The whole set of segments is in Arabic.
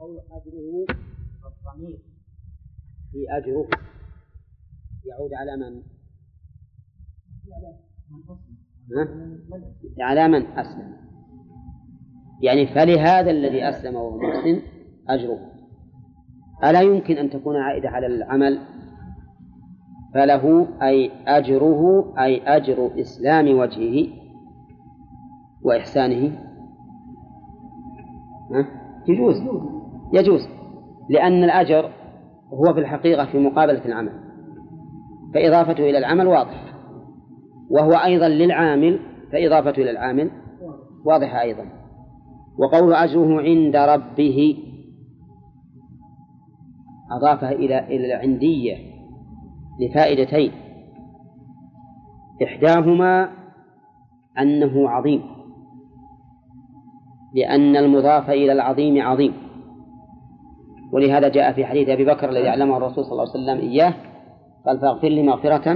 قول أجره الضمير في أجره يعود على من؟ على من أسلم، يعني فلهذا الذي أسلم وهو محسن أجره. ألا يمكن أن تكون عائدة على العمل؟ فله أي أجره أي أجر إسلام وجهه وإحسانه. يجوز، لأن الأجر هو في الحقيقة في مقابلة العمل، فإضافته إلى العمل واضح، وهو أيضا للعامل فإضافته إلى العامل واضحة أيضا. وقول أجره عند ربه أضافها إلى العندية لفائدتين: إحداهما أنه عظيم، لأن المضاف إلى العظيم عظيم، ولهذا جاء في حديث أبي بكر الذي علمه الرسول صلى الله عليه وسلم إياه، قال: فاغفر لي مغفرة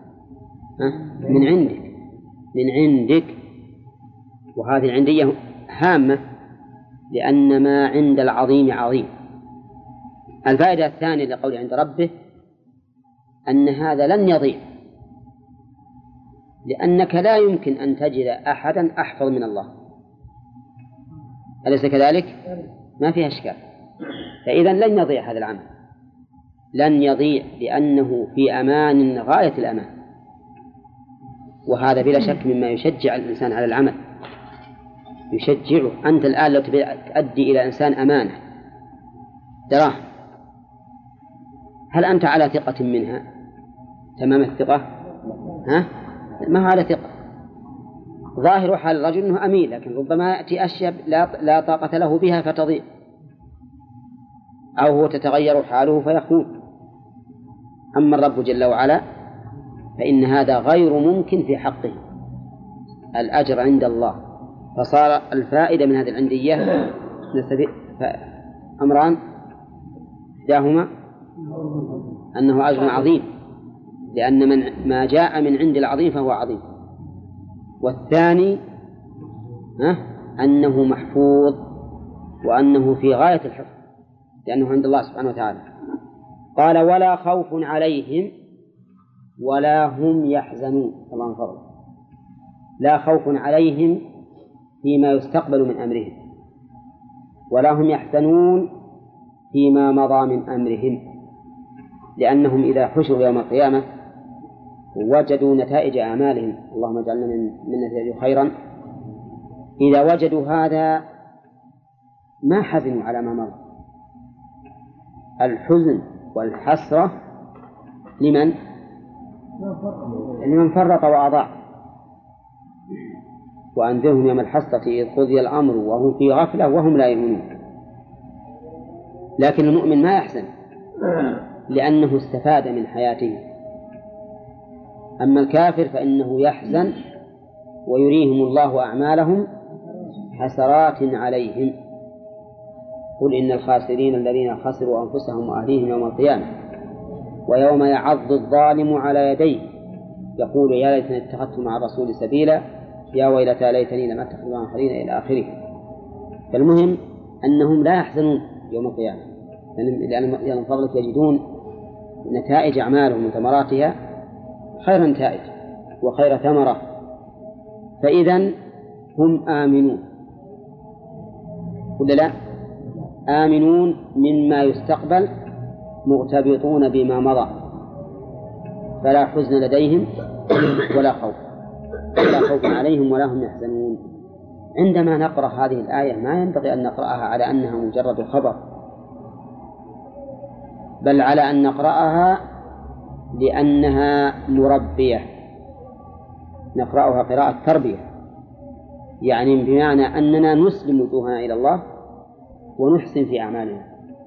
من عندك. وهذه العندية هامة، لأن ما عند العظيم عظيم. الفائدة الثانية لقول عند ربه أن هذا لن يضيع، لأنك لا يمكن أن تجد أحدا أحفظ من الله، أليس كذلك؟ ما فيها إشكال. فإذا لن يضيع هذا العمل، لن يضيع، لأنه في أمان غاية الأمان، وهذا بلا شك مما يشجع الإنسان على العمل، يشجعه. أنت الآن لو تؤدي إلى إنسان أمانة دراهم، هل أنت على ثقة منها تمام الثقة؟ ما هو على ثقة. ظاهر حال الرجل أنه أمين، لكن ربما يأتي أشياء لا طاقة له بها فتضيع، أو هو تتغير حاله فيخون. أما الرب جل وعلا فإن هذا غير ممكن في حقه، الأجر عند الله. فصار الفائدة من هذه العندية أمران: إحداهما أنه أجر عظيم، لأن ما جاء من عند العظيم فهو عظيم. والثاني أنه محفوظ، وأنه في غاية الحفظ، لأنه عند الله سبحانه وتعالى. قال: ولا خوف عليهم ولا هم يحزنون. الله من فضله، لا خوف عليهم فيما يستقبل من أمرهم، ولا هم يحزنون فيما مضى من أمرهم، لأنهم إذا حشروا يوم القيامة وجدوا نتائج أعمالهم، اللهم اجعلنا من نتائج خيرا، إذا وجدوا هذا ما حزنوا على ما مضى. الحزن والحسرة لمن فرط وأضاع. وأنذرهم يوم الحسرة إذ قضي الأمر وهم في غفلة وهم لا يؤمنون. لكن المؤمن ما يحزن، لأنه استفاد من حياته. أما الكافر فإنه يحزن ويريهم الله أعمالهم حسرات عليهم. قل إن الخاسرين الذين خسروا أنفسهم وأهليهم يوم القيامة ويوم يعض الظالم على يديه يقول: يا ليتني اتخذت مع الرسول سبيلا يا ويلتى ليتني لم أتخذ مع الآخرين إلى آخره. فالمهم أنهم لا يحزنون يوم القيامة، لأن من فضلك يجدون نتائج أعمالهم وثمراتها خير نتائج وخير ثمرة، فإذا هم آمنون ولا لا؟ آمنون مما يستقبل، مغتبطون بما مضى، فلا حزن لديهم ولا خوف عليهم ولا هم يحزنون. عندما نقرأ هذه الآية ما ينبغي أن نقرأها على أنها مجرد خبر، بل على أن نقرأها لأنها مربية، نقرأها قراءة تربية، يعني بمعنى أننا نسلم وجوهنا إلى الله ونحسن في أعمالنا.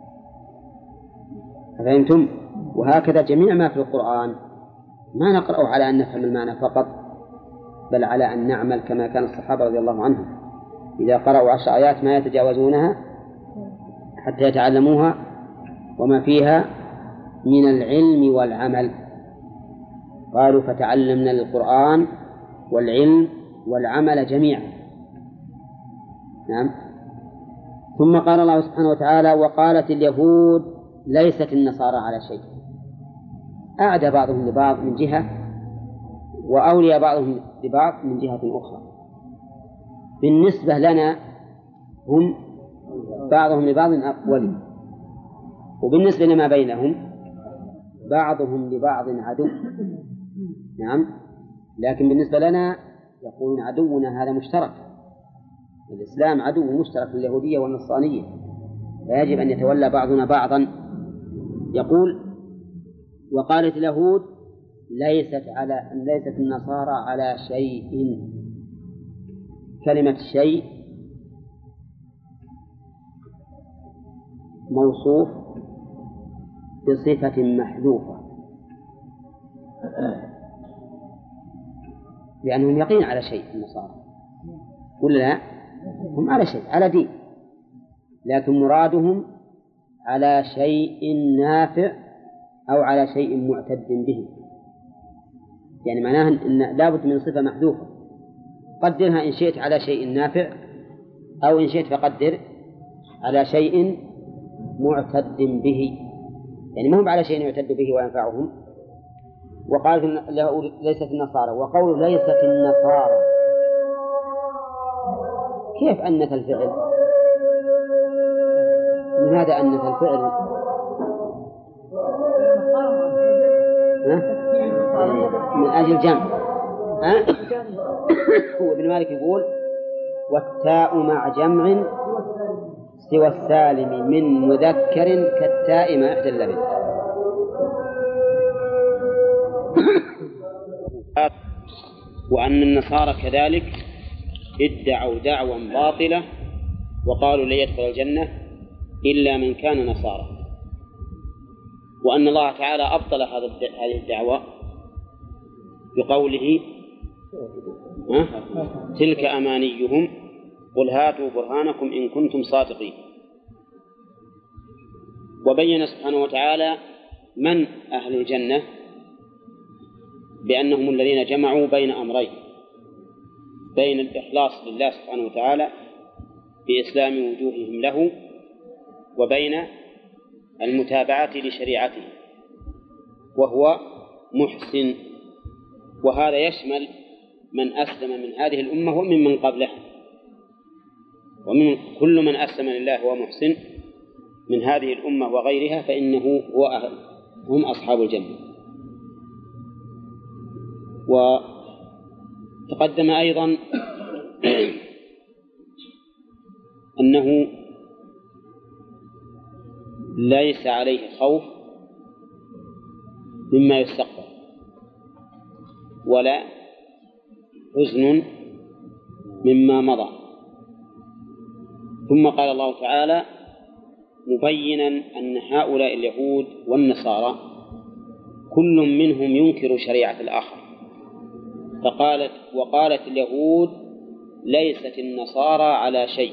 فهمتم؟ وهكذا جميع ما في القرآن ما نقرأه على أن نفهم المعنى فقط، بل على أن نعمل كما كان الصحابة رضي الله عنهم إذا قرأوا 10 آيات ما يتجاوزونها حتى يتعلموها وما فيها من العلم والعمل. قالوا: فتعلمنا القرآن والعلم والعمل جميعا. نعم. ثم قال الله سبحانه وتعالى: وقالت اليهود ليست النصارى على شيء. أعدى بعضهم لبعض من جهة، وأولي بعضهم لبعض من جهة أخرى. بالنسبة لنا هم بعضهم لبعض ولي، وبالنسبة لما بينهم بعضهم لبعض عدو. نعم، لكن بالنسبة لنا يقولون عدونا هذا مشترك، الإسلام عدو مشترك لليهودية والنصرانية، فيجب أن يتولى بعضنا بعضا. يقول: وقالت اليهود ليست النصارى على شيء. كلمة شيء موصوف بصفة محذوفة، لأنهم يقين على شيء النصارى، ولا لا؟ هم على شيء، على دين، لكن مرادهم على شيء نافع أو على شيء معتد به. يعني معناها أن لابد من صفة محذوفة، قدرها إن شئت على شيء نافع، أو إن شئت فقدر على شيء معتد به، يعني ما هم على شيء يعتد به وينفعهم. وقالت ليست النصارى، وقول ليست النصارى كيف أنث الفعل؟ لماذا أنث الفعل؟ من أجل جمع. وابن مالك يقول: والتاء مع جمع سوى السالم من مذكر كالتاء مع إحدى اللبن. وأن النصارى كذلك ادعوا دعوى باطلة وقالوا لن يدخل الجنة إلا من كان نصارى، وأن الله تعالى أبطل هذه الدعوة بقوله: تلك أمانيهم قل هاتوا برهانكم إن كنتم صادقين. وبين سبحانه وتعالى من أهل الجنة بأنهم الذين جمعوا بين أمرين: بين الإخلاص لله سبحانه وتعالى بإسلام وجوههم له، وبين المتابعة لشريعته وهو محسن. وهذا يشمل من أسلم من هذه الأمة ومن قبلها، ومن كل من أسلم لله وهو محسن من هذه الأمة وغيرها فإنه هم أصحاب الجنة. وتقدم أيضا أنه ليس عليه خوف مما يستقبل ولا حزن مما مضى. ثم قال الله تعالى مبينا أن هؤلاء اليهود والنصارى كل منهم ينكر شريعة الآخر، وقالت اليهود ليست النصارى على شيء،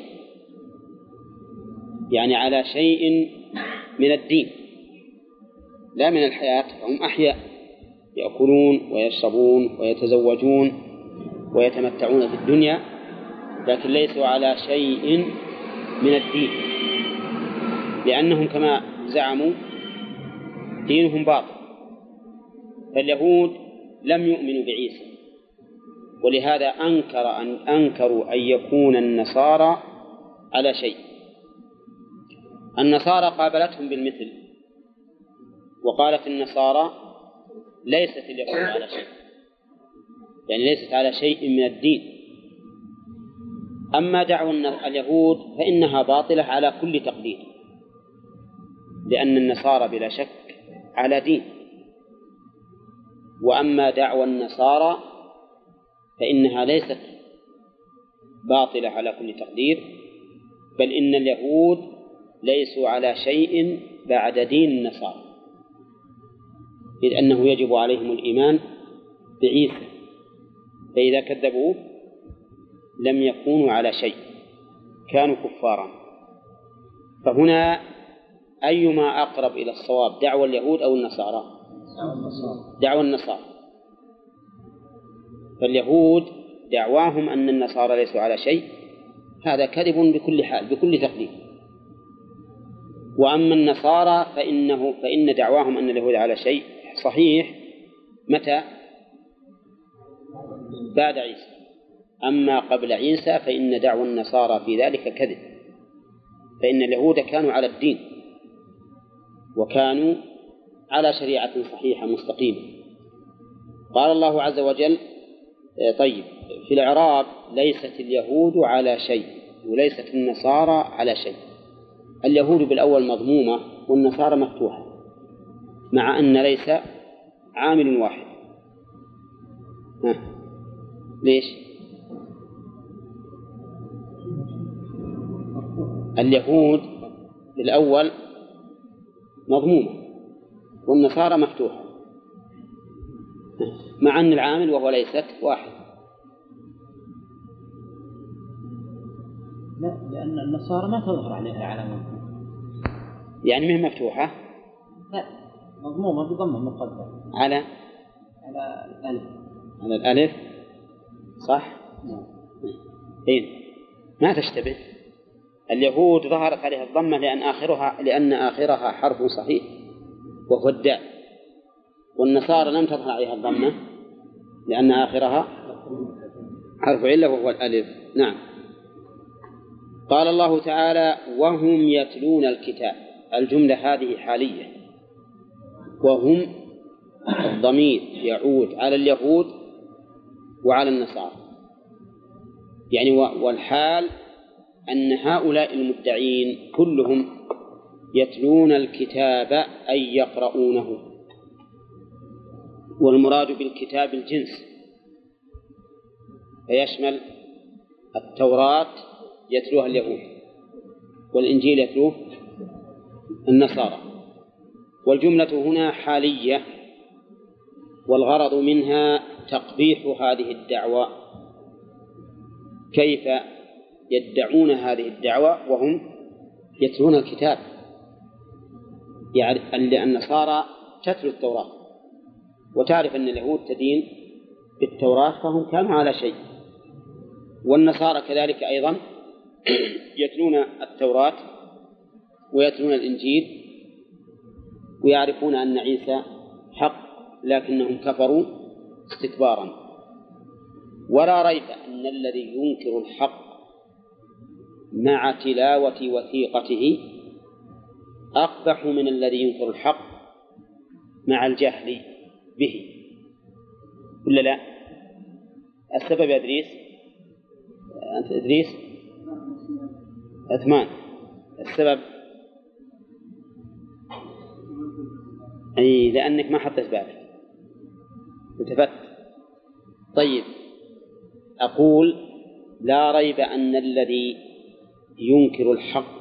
يعني على شيء من الدين لا من الحياة، هم أحياء يأكلون ويشربون ويتزوجون ويتمتعون في الدنيا، لكن ليسوا على شيء من الدين، لأنهم كما زعموا دينهم باطل. فاليهود لم يؤمنوا بعيسى، ولهذا أنكروا أن يكون النصارى على شيء. النصارى قابلتهم بالمثل وقالت النصارى ليست اليهود على شيء، يعني ليست على شيء من الدين. أما دعوى اليهود فإنها باطلة على كل تقدير، لأن النصارى بلا شك على دين. وأما دعوى النصارى فإنها ليست باطلة على كل تقدير، بل إن اليهود ليسوا على شيء بعد دين النصارى، إذ أنه يجب عليهم الإيمان بعيسى، فإذا كذبوه لم يكونوا على شيء، كانوا كفارا. فهنا أيما أقرب إلى الصواب، دعوى اليهود أو النصارى؟ دعوى النصارى. فاليهود دعواهم أن النصارى ليسوا على شيء هذا كذب بكل حال بكل تقدير، وأما النصارى فإن دعواهم أن اليهود على شيء صحيح متى؟ بعد عيسى. أما قبل عيسى فإن دعوى النصارى في ذلك كذب، فإن اليهود كانوا على الدين وكانوا على شريعة صحيحة مستقيمة. قال الله عز وجل: طيب، في الإعراب: ليست اليهود على شيء وليست النصارى على شيء. اليهود بالأول مضمومة والنصارى مفتوحة، مع أن ليس عامل واحد. ليش؟ اليهود بالأول مضمومة والنصارى مفتوحة، مع أن العامل وهو ليست واحد. لا، لأن النصارى ما تظهر عليها علامة، يعني مهما مفتوحة، لا، مضمومة بضمة مقدرة على الألف. على الألف، صح؟ إيه، ما تشتبه. اليهود ظهرت عليها الضمة لأن آخرها حرف صحيح وهو الدال، والنصارى لم تظهر عليها الضمة لأن آخرها حرف علة وهو الألف. نعم. قال الله تعالى: وهم يتلون الكتاب. الجملة هذه حالية، وهم الضمير يعود على اليهود وعلى النصارى، يعني والحال أن هؤلاء المدعين كلهم يتلون الكتاب أي يقرؤونه، والمراد بالكتاب الجنس، فيشمل التوراة يتلوها اليهود، والإنجيل يتلوه النصارى. والجملة هنا حالية، والغرض منها تقبيح هذه الدعوة. كيف يدعون هذه الدعوة وهم يتلون الكتاب؟ يعني النصارى تتلو التوراة، وتعرف أن اليهود تدين بالتوراة فهم كانوا على شيء، والنصارى كذلك أيضا يتلون التوراة ويتلون الإنجيل ويعرفون أن عيسى حق، لكنهم كفروا استكبارا. ولا ريب أن الذي ينكر الحق مع تلاوة وثيقته أقبح من الذي ينكر الحق مع الجهل به، ولا لا؟ السبب يا إدريس، أنت إدريس عثمان، السبب أي لأنك ما حطيت بالك التفت. طيب، أقول: لا ريب أن الذي ينكر الحق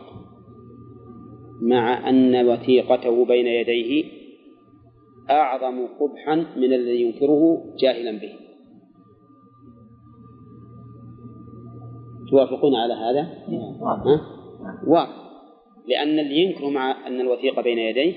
مع أن وثيقته بين يديه أعظم قبحا من الذي ينكره جاهلا به. توافقون على هذا؟ واضح، لأن اللي ينكر مع أن الوثيقة بين يديه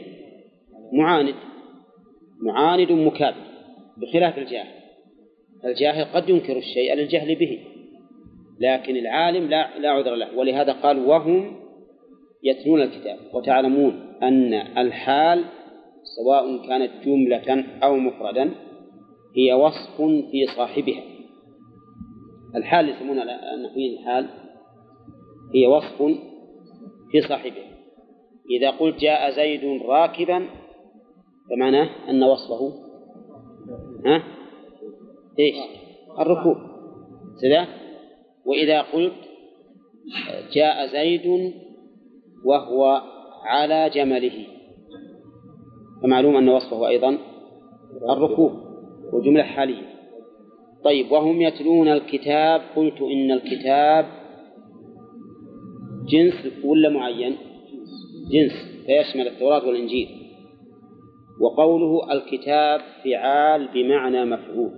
معاند مكابر، بخلاف الجاهل. الجاهل قد ينكر الشيء للجهل به، لكن العالم لا عذر له. ولهذا قال: وهم يتلون الكتاب. وتعلمون أن الحال سواء كانت جملة أو مفردا هي وصف في صاحبها. الحال يسمون النحويين الحال هي وصف في صاحبها. إذا قلت: جاء زيد راكبا، فمعناه أن وصفه إيش؟ الركوب. سذا. وإذا قلت: جاء زيد وهو على جمله، فمعلوم أن وصفه أيضا الركوب، وجملة حالية. طيب، وهم يتلون الكتاب. قلت إن الكتاب جنس ولا معين؟ جنس، فيشمل التوراة والإنجيل. وقوله الكتاب فعال بمعنى مفعول،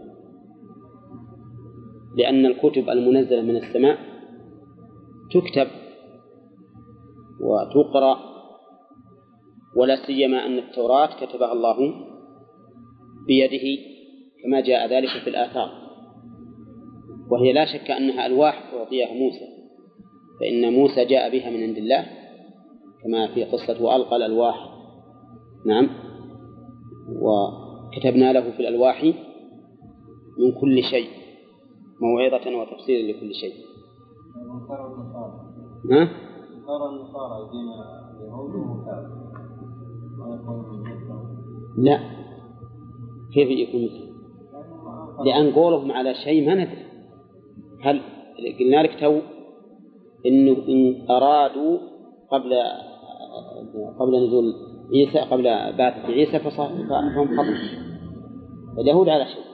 لأن الكتب المنزلة من السماء تكتب وتقرأ، ولا سيما أن التوراة كتبها الله بيده كما جاء ذلك في الآثار، وهي لا شك أنها ألواح أعطيها موسى، فإن موسى جاء بها من عند الله كما في قصة وألقى الألواح. نعم. وكتبنا له في الألواح من كل شيء موعظة وتفصيلا لكل شيء. ها؟ صار النصارى دين اليهود ومكان. لا، كيف يكون مثل؟ لأن قولهم على شيء ما ندري. هل قلنا لك تو إنه إن أرادوا قبل نزول عيسى، قبل بعثة عيسى، فهم خطأ. اليهود على شيء.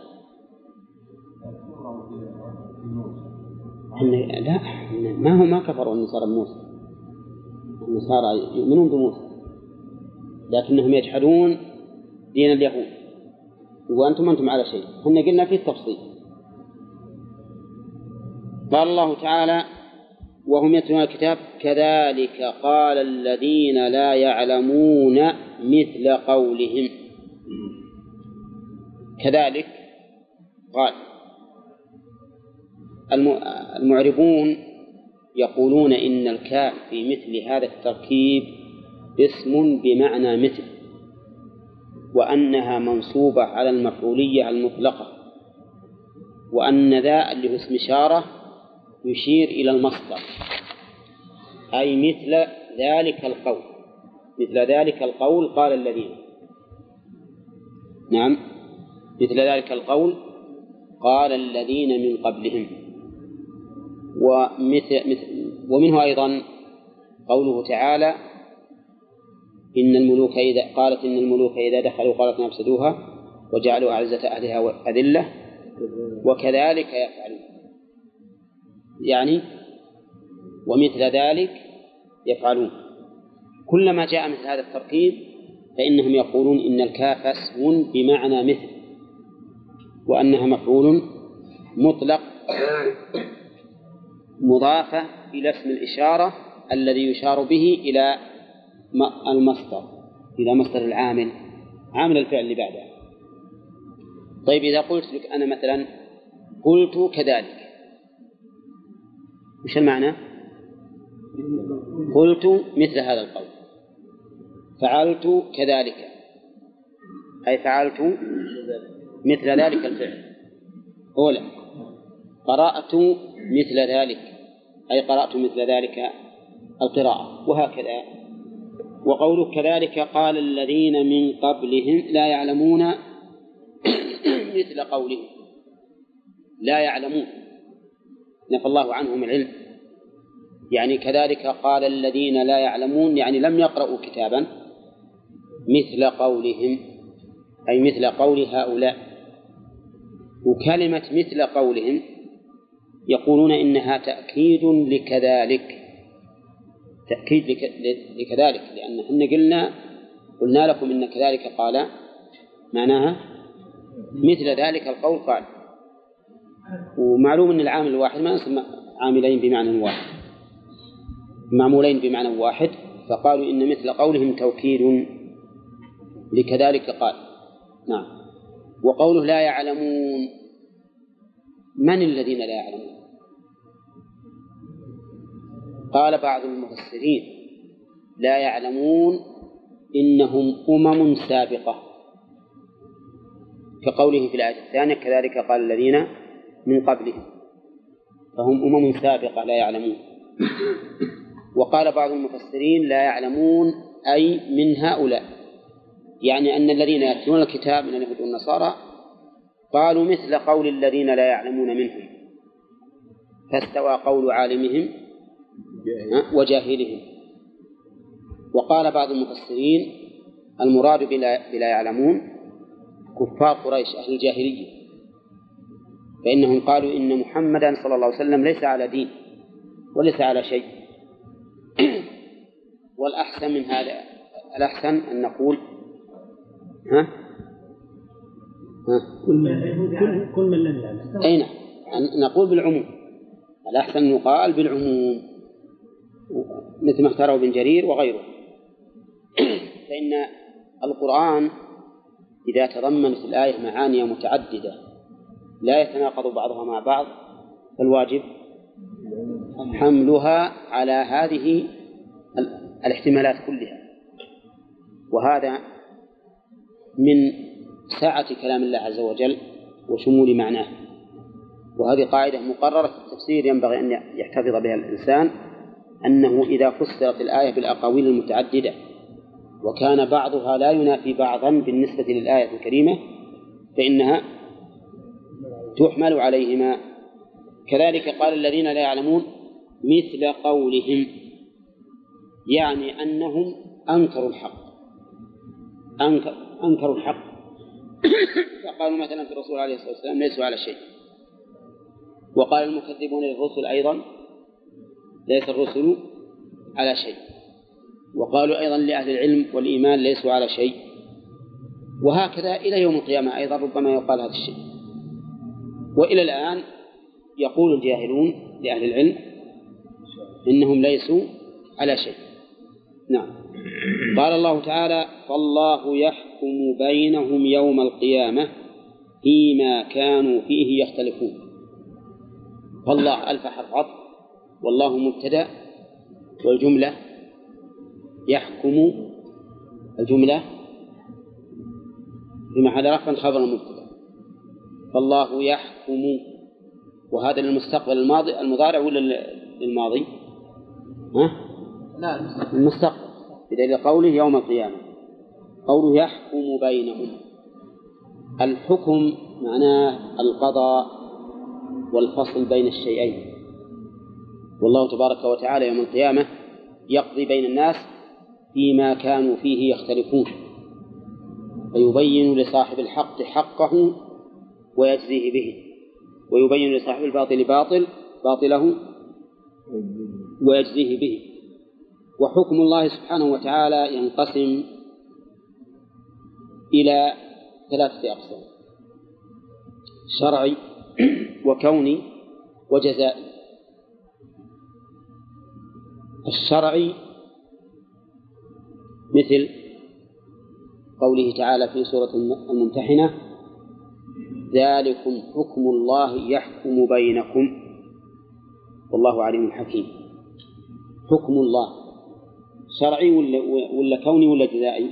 لا، ما كفروا النصارى بموسى. النصارى يؤمنون بموسى لكنهم يجحدون دين اليهود، وأنتم على شيء. كنا قلنا فيه التفصيل. قال الله تعالى: وهم يتلون الكتاب كذلك قال الذين لا يعلمون مثل قولهم. كذلك قال. المعربون يقولون إن الكاف في مثل هذا التركيب اسم بمعنى مثل، وأنها منصوبة على المفعولية المطلقة، وأن ذا اللي هو اسم إشارة يشير إلى المصدر، أي مثل ذلك القول. مثل ذلك القول قال الذين. نعم، مثل ذلك القول قال الذين من قبلهم. ومنه أيضا قوله تعالى: إن الملوك إذا دخلوا قرية أفسدوها وجعلوا أعزة أهلها أذلة وكذلك يفعلون. يعني ومثل ذلك يفعلون. كلما جاء مثل هذا التركيب فإنهم يقولون إن الكاف اسم بمعنى مثل، وأنها مفعول مطلق مضافة إلى اسم الإشارة الذي يشار به إلى المصدر، إلى مصدر العامل، عامل الفعل اللي بعده. طيب إذا قلت لك أنا مثلا قلت كذلك، وش المعنى؟ قلت مثل هذا القول. فعلت كذلك أي فعلت مثل ذلك الفعل. أولا قرأت مثل ذلك أي قرأت مثل ذلك القراءة، وهكذا. وقوله كذلك قال الذين من قبلهم لا يعلمون مثل قولهم. لا يعلمون نفى الله عنهم العلم، يعني كذلك قال الذين لا يعلمون يعني لم يقرأوا كتابا مثل قولهم، أي مثل قول هؤلاء. وكلمة مثل قولهم يقولون إنها تأكيد لكذلك، تأكيد لكذلك، لأن إحنا قلنا لكم إن كذلك قال معناها مثل ذلك القول قال. ومعلوم أن العامل الواحد ما يصير عاملين بمعنى واحد، معمولين بمعنى واحد، فقالوا إن مثل قولهم توكيد لكذلك قال. نعم. وقوله لا يعلمون، من الذين لا يعلمون؟ قال بعض المفسرين لا يعلمون إنهم أمم سابقة، كقوله في الآية الثانية كذلك قال الذين من قبلهم، فهم أمم سابقة لا يعلمون. وقال بعض المفسرين لا يعلمون أي من هؤلاء، يعني أن الذين يتلون الكتاب من اليهود والنصارى قالوا مثل قول الذين لا يعلمون منهم، فاستوى قول عالمهم وجاهلهم. وقال بعض المفسرين المراد بلا يعلمون كفار قريش أهل الجاهلية، فإنهم قالوا إن محمدا صلى الله عليه وسلم ليس على دين وليس على شيء. والأحسن من هذا، الأحسن أن نقول كل من لم يعلم. أين نقول بالعموم، الأحسن أن يقال بالعموم مثل ما اختاره ابن جرير وغيره. فإن القرآن إذا تضمنت الآية معاني متعددة لا يتناقض بعضها مع بعض، فالواجب حملها على هذه الاحتمالات كلها، وهذا من سعة كلام الله عز وجل وشمول معناه. وهذه قاعدة مقررة في التفسير ينبغي أن يحتفظ بها الإنسان، أنه إذا فسرت الآية بالأقاويل المتعددة وكان بعضها لا ينافي بعضا بالنسبة للآية الكريمة فإنها تحمل عليهما. كذلك قال الذين لا يعلمون مثل قولهم، يعني أنهم أنكروا الحق، أنكروا الحق فقالوا مثلا في الرسول عليه الصلاة والسلام ليسوا على شيء، وقال المكذبون للرسل أيضا ليس الرسل على شيء، وقالوا أيضا لأهل العلم والإيمان ليسوا على شيء، وهكذا إلى يوم القيامة أيضا ربما يقال هذا الشيء. وإلى الآن يقول الجاهلون لأهل العلم إنهم ليسوا على شيء. نعم. قال الله تعالى فالله يحكم بينهم يوم القيامة فيما كانوا فيه يختلفون. فالله ألف حرف عطف، والله مبتدأ، والجملة يحكم الجملة في محل رفع خبر المبتدأ. فالله يحكم، وهذا للمستقبل المضارع ولا للماضي؟ لا المستقبل، بدليل قوله يوم القيامة. قوله يحكم بينهم، الحكم معناه القضاء والفصل بين الشيئين، والله تبارك وتعالى يوم القيامة يقضي بين الناس فيما كانوا فيه يختلفون، فيبين لصاحب الحق حقه ويجزيه به، ويبين لصاحب الباطل باطله ويجزيه به. وحكم الله سبحانه وتعالى ينقسم إلى 3 أقسام: شرعي وكوني وجزائي. الشرعي مثل قوله تعالى في سورة الممتحنة ذلكم حكم الله يحكم بينكم والله عليم حكيم. حكم الله شرعي ولا كوني ولا جزائي؟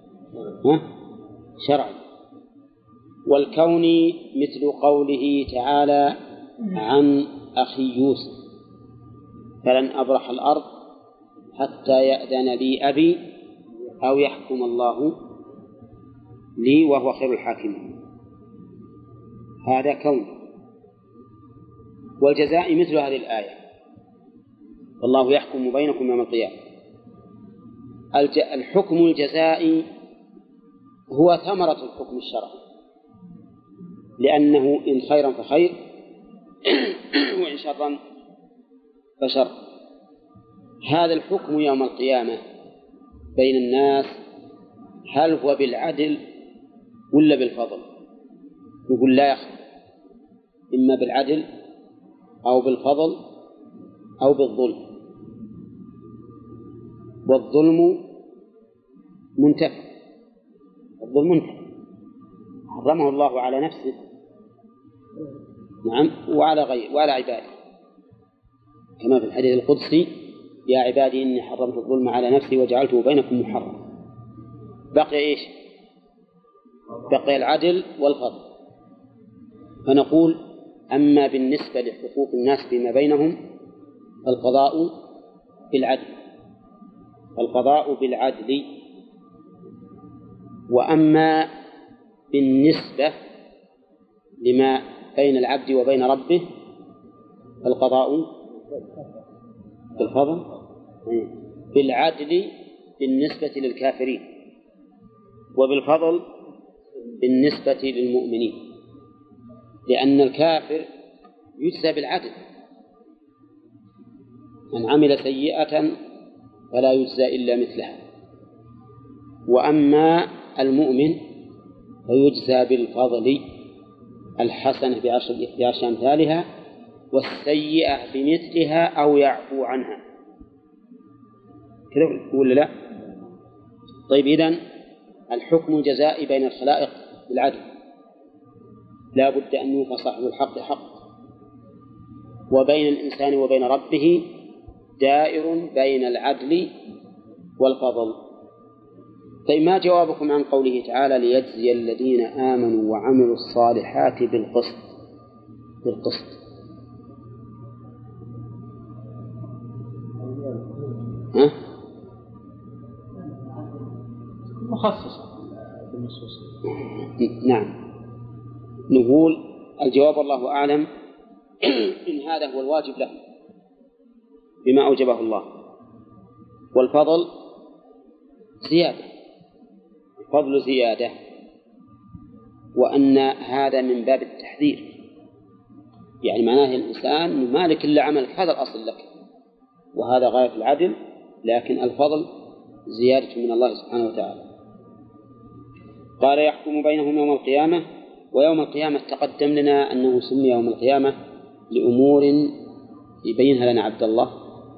شرعي. والكوني مثل قوله تعالى عن أخي يوسف فلن أبرح الأرض حتى يأذن لي أبي أو يحكم الله لي وهو خير الحاكمين. هذا كون. والجزاء مثل هذه الآية والله يحكم بينكم يوم القيامة. الحكم الجزائي هو ثمرة الحكم الشرعي، لأنه إن خيرا فخير وإن شرا فشر. هذا الحكم يوم القيامة بين الناس هل هو بالعدل ولا بالفضل؟ يقول لا يخفى، إما بالعدل أو بالفضل أو بالظلم، والظلم منتفع، الظلم منتفع حرمه الله على نفسه نعم وعلى غيره وعلى عباده، كما في الحديث القدسي يا عبادي إني حرمت الظلم على نفسي وجعلته بينكم محرما. بقي إيش؟ بقي العدل والفضل. فنقول أما بالنسبة لحقوق الناس فيما بينهم القضاء بالعدل، القضاء بالعدل. وأما بالنسبة لما بين العبد وبين ربه القضاء بالفضل بالعدل بالنسبة للكافرين، وبالفضل بالنسبة للمؤمنين، لأن الكافر يجزى بالعدل، من عمل سيئة فلا يجزى إلا مثلها. وأما المؤمن فيجزى بالفضل، الحسنة بعشر أمثالها والسيئة بمثلها أو يعفو عنها. كذا ولا لا؟ طيب إذن الحكم الجزائي بين الخلائق بالعدل لا بد أن يوفى صاحب الحق حق، وبين الإنسان وبين ربه دائر بين العدل والفضل. طيب ما جوابكم عن قوله تعالى ليجزي الذين آمنوا وعملوا الصالحات بالقسط؟ ها؟ مخصص بالنصوص. نعم، نقول الجواب الله أعلم إن هذا هو الواجب له بما أوجبه الله، والفضل زيادة، الفضل زيادة، وأن هذا من باب التحذير، يعني معناه الإنسان مالك إلا عملك، هذا الأصل لك وهذا غاية العدل، لكن الفضل زيادة من الله سبحانه وتعالى. قال يحكم بينهم يوم القيامة. ويوم القيامة تقدم لنا أنه سمي يوم القيامة لأمور يبينها لنا عبد الله.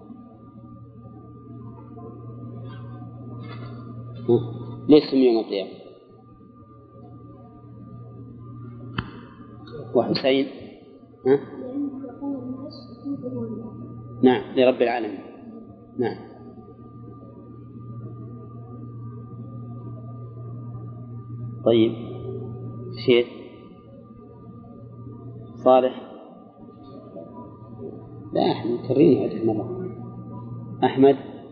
ليش سمي يوم القيامة؟ وحسين نعم لرب العالمين. نعم. طيب شيء صالح؟ لا احنا مكررين هذه المرة. أحمد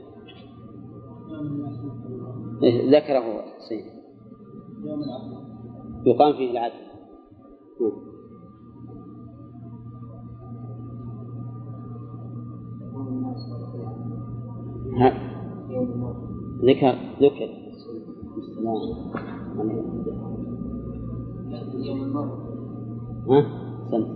ذكره حسين يقام فيه العدل. ذكر ها سنة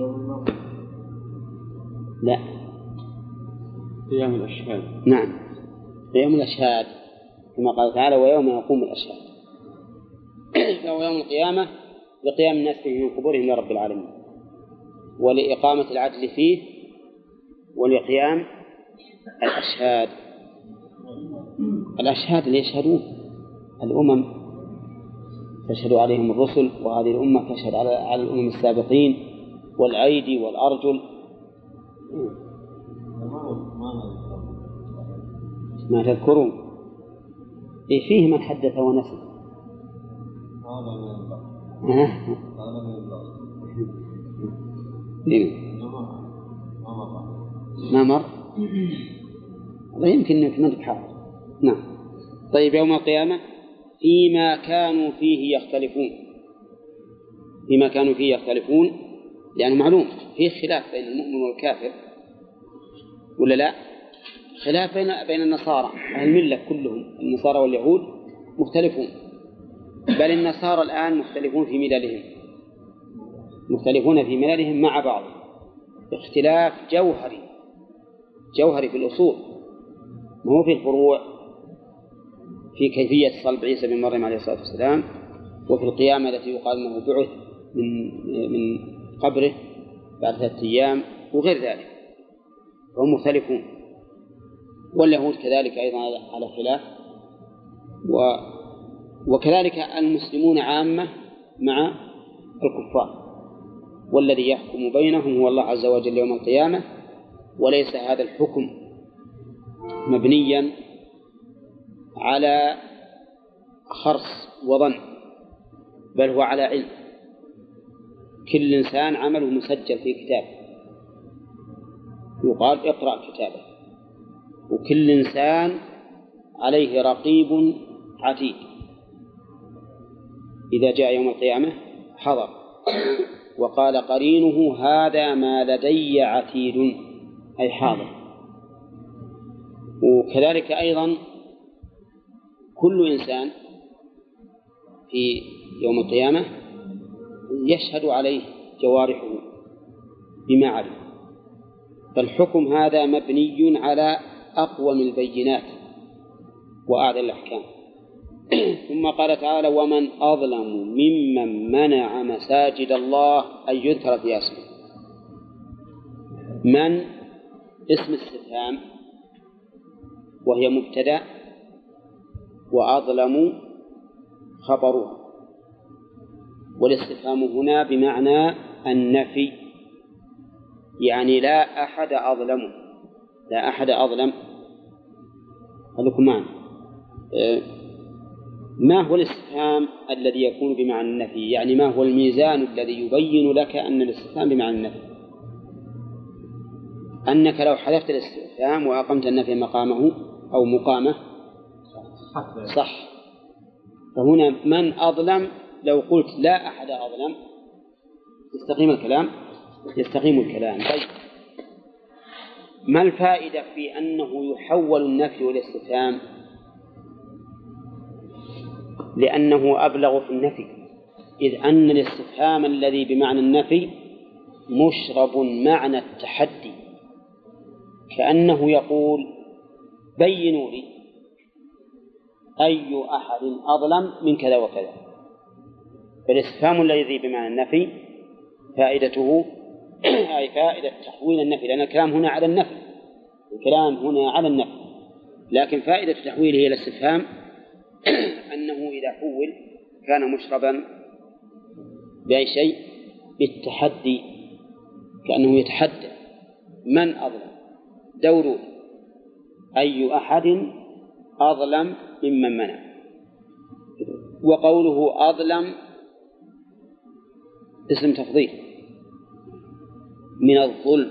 لا قيام الأشهاد. نعم يوم الأشهاد كما قال تعالى ويوم يقوم الأشهاد. فهو يوم القيامة لقيام الناس فيه من قبورهم لرب العالمين، ولإقامة العدل فيه، ولقيام الأشهاد. الأشهاد اللي يشهدون الأمم تشهد عليهم الرسل، وهذه الأمة تشهد على الأمم السابقين، والأيدي والأرجل. ما تذكرون فيه من حدث ونسي. ما مر والله يمكن أنك ما تحاول. نعم. طيب يوم القيامة فيما كانوا فيه يختلفون، لأنه معلوم فيه خلاف بين المؤمن والكافر ولا لا؟ خلاف بين النصارى، أهل الملة كلهم النصارى واليهود مختلفون، بل النصارى الآن مختلفون في مللهم مع بعض، اختلاف جوهري في الأصول، ما هو في الفروع، في كيفية صلب عيسى بن مريم عليه الصلاة والسلام، وفي القيامة التي يقال أنه بعث من قبره بعد 3 أيام وغير ذلك، هم مختلفون. واليهود كذلك أيضا على خلاف، وكذلك المسلمون عامة مع الكفار. والذي يحكم بينهم هو الله عز وجل يوم القيامة، وليس هذا الحكم مبنيا على خرص وظن، بل هو على علم. كل إنسان عمله مسجل في كتاب يقال اقرأ كتابه، وكل إنسان عليه رقيب عتيد إذا جاء يوم القيامة حضر، وقال قرينه هذا ما لدي عتيد، أي حاضر. وكذلك أيضا كل إنسان في يوم القيامة يشهد عليه جوارحه بما علم، فالحكم هذا مبني على أقوم البينات وأعدل الأحكام. ثم قال تعالى ومن أظلم ممن منع مساجد الله أن يذكر فيها اسمه. من اسم استفهام وهي مبتدأ، وأظلم خبرها، والاستفهام هنا بمعنى النفي، يعني لا أحد أظلم. خليكم معنا ما هو الاستفهام الذي يكون بمعنى النفي؟ يعني ما هو الميزان الذي يبين لك أن الاستفهام بمعنى النفي؟ أنك لو حذفت الاستفهام وأقمت النفي مقامه أو مقامه صح. فهنا من أظلم، لو قلت لا أحد أظلم يستقيم الكلام. طيب، ما الفائدة في أنه يحول النفي والاستفهام؟ لأنه أبلغ في النفي، إذ أن الاستفهام الذي بمعنى النفي مشرب معنى التحدي، كأنه يقول بينوا لي أي أحد أظلم من كذا وكذا. فالاستفهام الذي بمعنى النفي فائدته أي فائدة تحويل النفي، لأن الكلام هنا على النفي، لكن فائدة تحويله إلى الاستفهام أنه إذا حول كان مشربا بأي شيء؟ بالتحدي، كأنه يتحدى من أظلم، دوروا أي أحد أظلم ممن منع. وقوله أظلم اسم تفضيل من الظلم،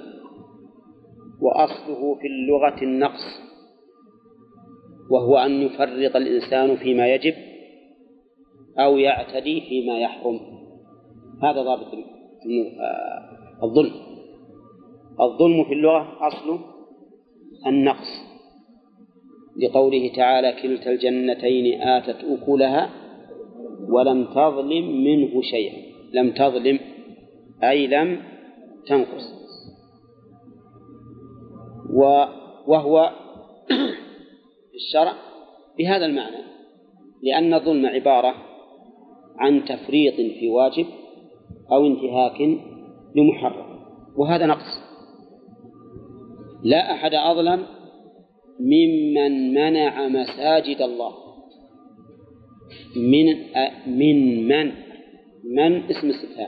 وأصله في اللغة النقص، وهو أن يفرط الإنسان فيما يجب أو يعتدي فيما يحرم. هذا ضابط الظلم. الظلم في اللغة أصله النقص، لقوله تعالى كلتا الجنتين آتت أكلها ولم تظلم منه شيئا. لم تظلم أي لم تنقص، وهو في الشرع بهذا المعنى، لأن الظلم عبارة عن تفريط في واجب أو انتهاك لمحرم، وهذا نقص. لا أحد أظلم ممن منع مساجد الله. من اسم استفهام،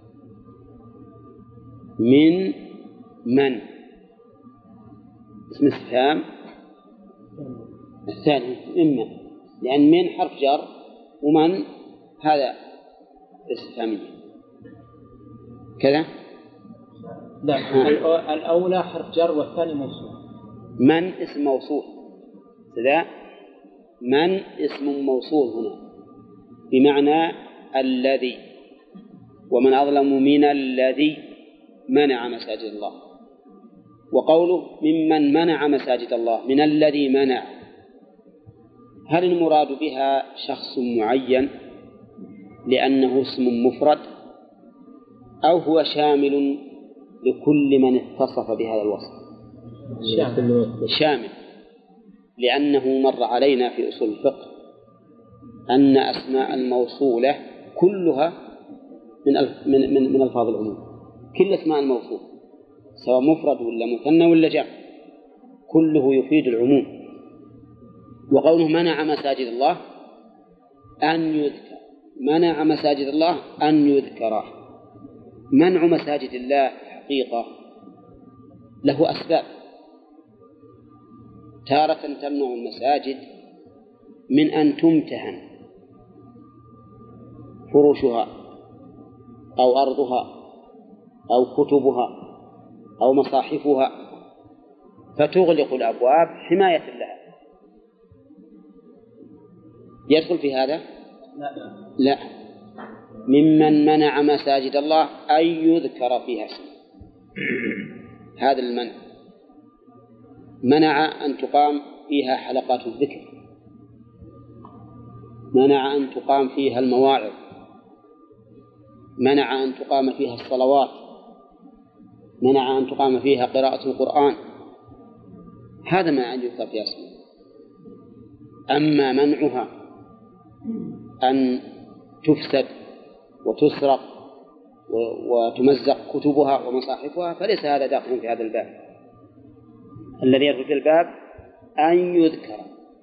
من اسم استفهام الثاني إما، لأن من حرف جر ومن هذا استفهامي كذا. لا، الأولى حرف جر والثاني موصول. من اسم موصول كذا، من اسم موصول هنا بمعنى الذي، ومن أظلم من الذي منع مساجد الله. وقوله ممن منع مساجد الله، من الذي منع، هل المراد بها شخص معين لأنه اسم مفرد، أو هو شامل لكل من اتصف بهذا الوصف؟ شامل، لأنه مر علينا في أصول الفقه أن أسماء الموصولة كلها من ألفاظ العموم. كل أسماء الموصول سواء مفرد ولا مثنى ولا جمع كله يفيد العموم. وقوله منع مساجد الله أن يذكر، منع مساجد الله أن يذكر. منع مساجد الله حقيقة له أسباب. تارة تمنع المساجد من أن تمتهن فروشها أو أرضها أو كتبها أو مصاحفها، فتغلق الأبواب حماية لها. يدخل في هذا؟ لا. ممن منع مساجد الله أن يذكر فيها اسمه، هذا المنع. منع أن تقام فيها حلقات الذكر، منع أن تقام فيها المواعظ، منع أن تقام فيها الصلوات، منع أن تقام فيها قراءة القرآن. هذا ما أن يذكر فيها اسمه. أما منعها أن تفسد وتسرق وتمزق كتبها ومصاحفها فليس هذا داخل في هذا الباب. الذي يدخل في الباب أن يذكر.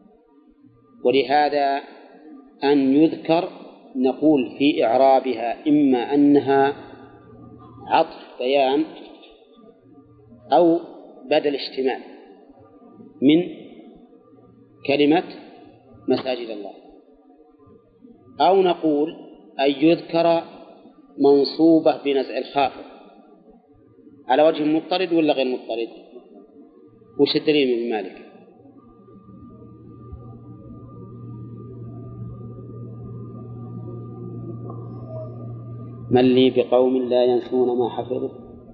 ولهذا أن يذكر نقول في إعرابها إما أنها عطف بيان أو بدل اشتمال من كلمة مساجد الله، أو نقول أن يذكر منصوبة بنزع الخافض على وجه مضطرد ولا غير مضطرد؟ وش الدليل من مالك؟ من لي بقوم لا ينسون ما حفظوا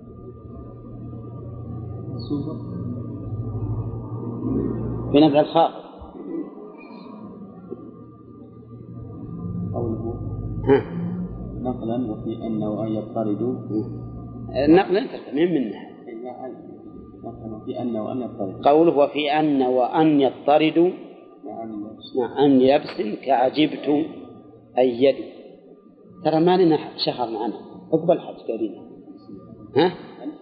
بنزع الخافض. قوله نقلا وفي أن وأن يضطردوا. النقل تفهم منها. نقلا وفي أن وأن يضطردوا. قوله وفي أن وأن يضطردوا مع أن يبس كعجبت أي يد. ترى ما لنا شهر معنا عقب الحج قريبا. ها؟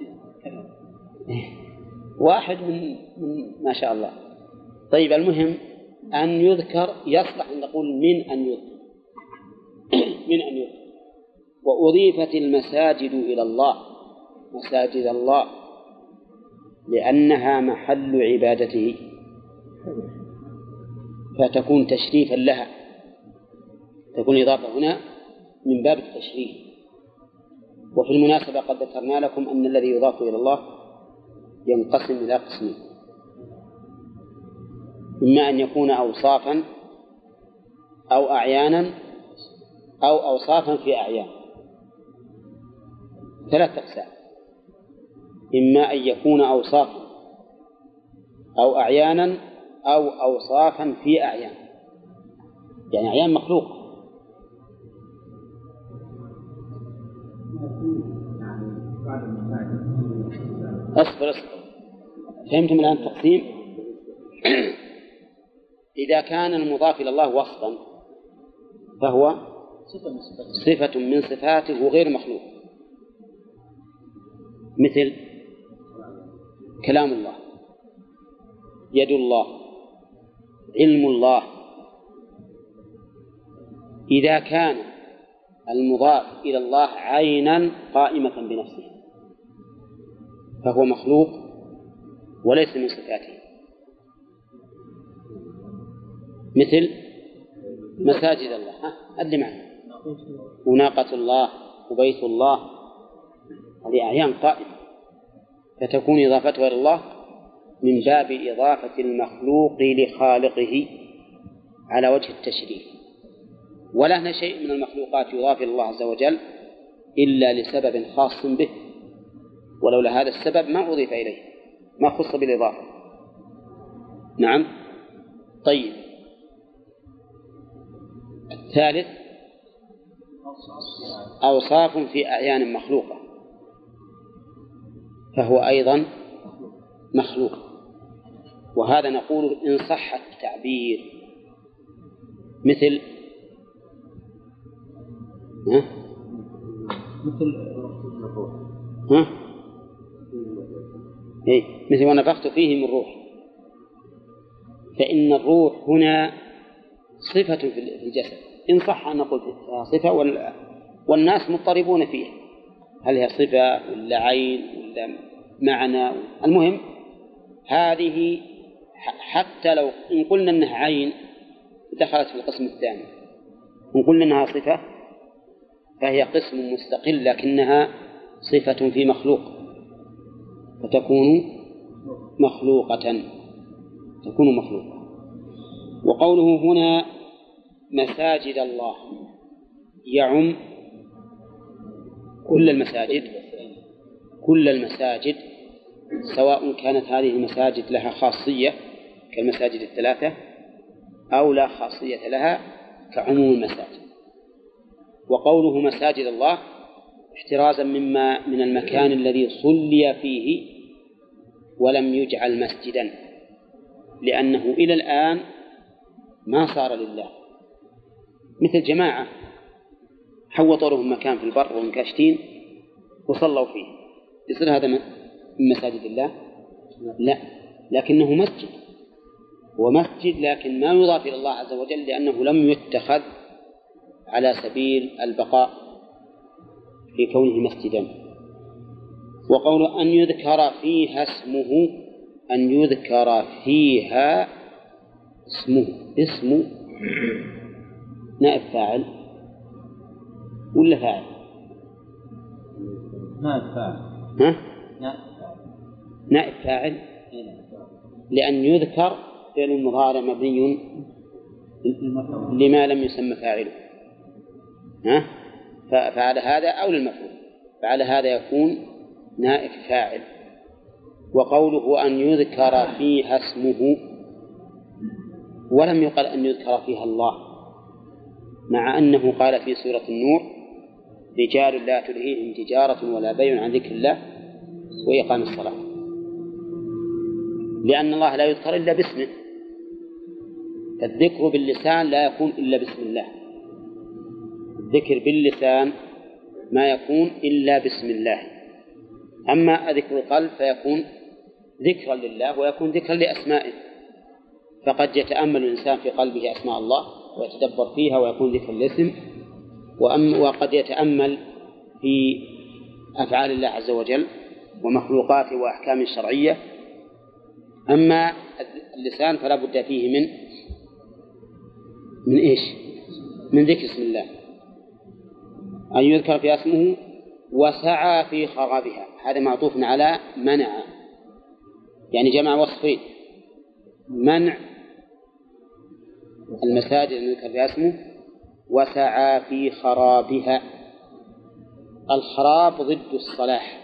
واحد من ما شاء الله. طيب المهم أن يذكر يصلح أن نقول من أن يذكر من أن يذكر. وأضيفت المساجد إلى الله مساجد الله لأنها محل عبادته فتكون تشريفا لها، تكون إضافة هنا من باب التشريف. وفي المناسبة قد ذكرنا لكم أن الذي يضاف إلى الله ينقسم إلى قسمين: إما أن يكون أوصافا أو أعيانا أو أوصافا في أعيان، ثلاث أقسام: إما أن يكون أوصافا أو أعيانا أو أوصافا في أعيان، يعني أعيان مخلوقة. أصبر فهمتم الآن التقسيم؟ إذا كان المضاف إلى الله وصفا فهو صفة من صفاته غير مخلوق، مثل كلام الله، يد الله، علم الله. إذا كان المضاف إلى الله عينا قائمة بنفسه فهو مخلوق وليس من صفاته، مثل مساجد الله. أدل معنا وناقة الله وبيت الله، هذه أعيان قائمة، فتكون إضافتها إلى الله من باب إضافة المخلوق لخالقه على وجه التشريف. ولا هنا شيء من المخلوقات يضاف إلى الله عز وجل إلا لسبب خاص به، ولولا هذا السبب ما أضيف إليه، ما خص بالإضافة. نعم. طيب الثالث أوصاف في أعيان مخلوقة فهو أيضا مخلوق، وهذا نقول إن صح التعبير، مثل مثل ونفخت فيه من روح، فإن الروح هنا صفة في الجسد، إن صح أن نقول فيها صفة والناس مضطربون فيها، هل هي صفة ولا عين ولا معنى؟ المهم هذه حتى لو إن قلنا أنها عين دخلت في القسم الثاني، إن قلنا أنها صفة فهي قسم مستقل لكنها صفة في مخلوق فتكون مخلوقة، تكون مخلوقة. وقوله هنا مساجد الله يعم كل المساجد سواء كانت هذه المساجد لها خاصية كالمساجد الثلاثة أو لا خاصية لها كعموم المساجد. وقوله مساجد الله احترازا من المكان الذي صلي فيه ولم يجعل مسجدا، لأنه إلى الآن ما صار لله، مثل جماعة حوطوا لهم مكان في البر ومكاشتين وصلوا فيه، يصير هذا من مساجد الله؟ لا، لكنه مسجد، هو مسجد لكن ما يضاف إلى الله عز وجل لأنه لم يتخذ على سبيل البقاء في كونه مسجدا. وقول أن يذكر فيها اسمه، أن يذكر فيها اسمه نائب فاعل ولا فاعل؟ نائب فاعل. ها؟ نائب فاعل لأن يذكر فعل المضارع مبني لما لم يسمى فاعله. ها؟ فعلى هذا أو للمفعول، فعلى هذا يكون نائب فاعل. وقوله أن يذكر فيها اسمه، ولم يقل أن يذكر فيها الله، مع أنه قال في سورة النور: رجال لا تلهيهم تجارة ولا بيع عن ذكر الله وإقام الصلاة، لأن الله لا يذكر إلا باسمه، فالذكر باللسان لا يكون إلا باسم الله. الذكر باللسان ما يكون إلا باسم الله، أما ذكر القلب فيكون ذكرا لله ويكون ذكرا لأسمائه، فقد يتأمل الإنسان في قلبه أسماء الله ويتدبر فيها ويكون ذكر الاسم، وقد يتأمل في أفعال الله عز وجل ومخلوقاته وأحكامه الشرعية. أما اللسان فلا بد فيه من إيش؟ من ذكر اسم الله. أن يذكر في اسمه وسعى في خرابها، هذا معطوف على منع، يعني جمع وصفين: منع المساجد أن يذكر في اسمه، وسعى في خرابها. الخراب ضد الصلاح،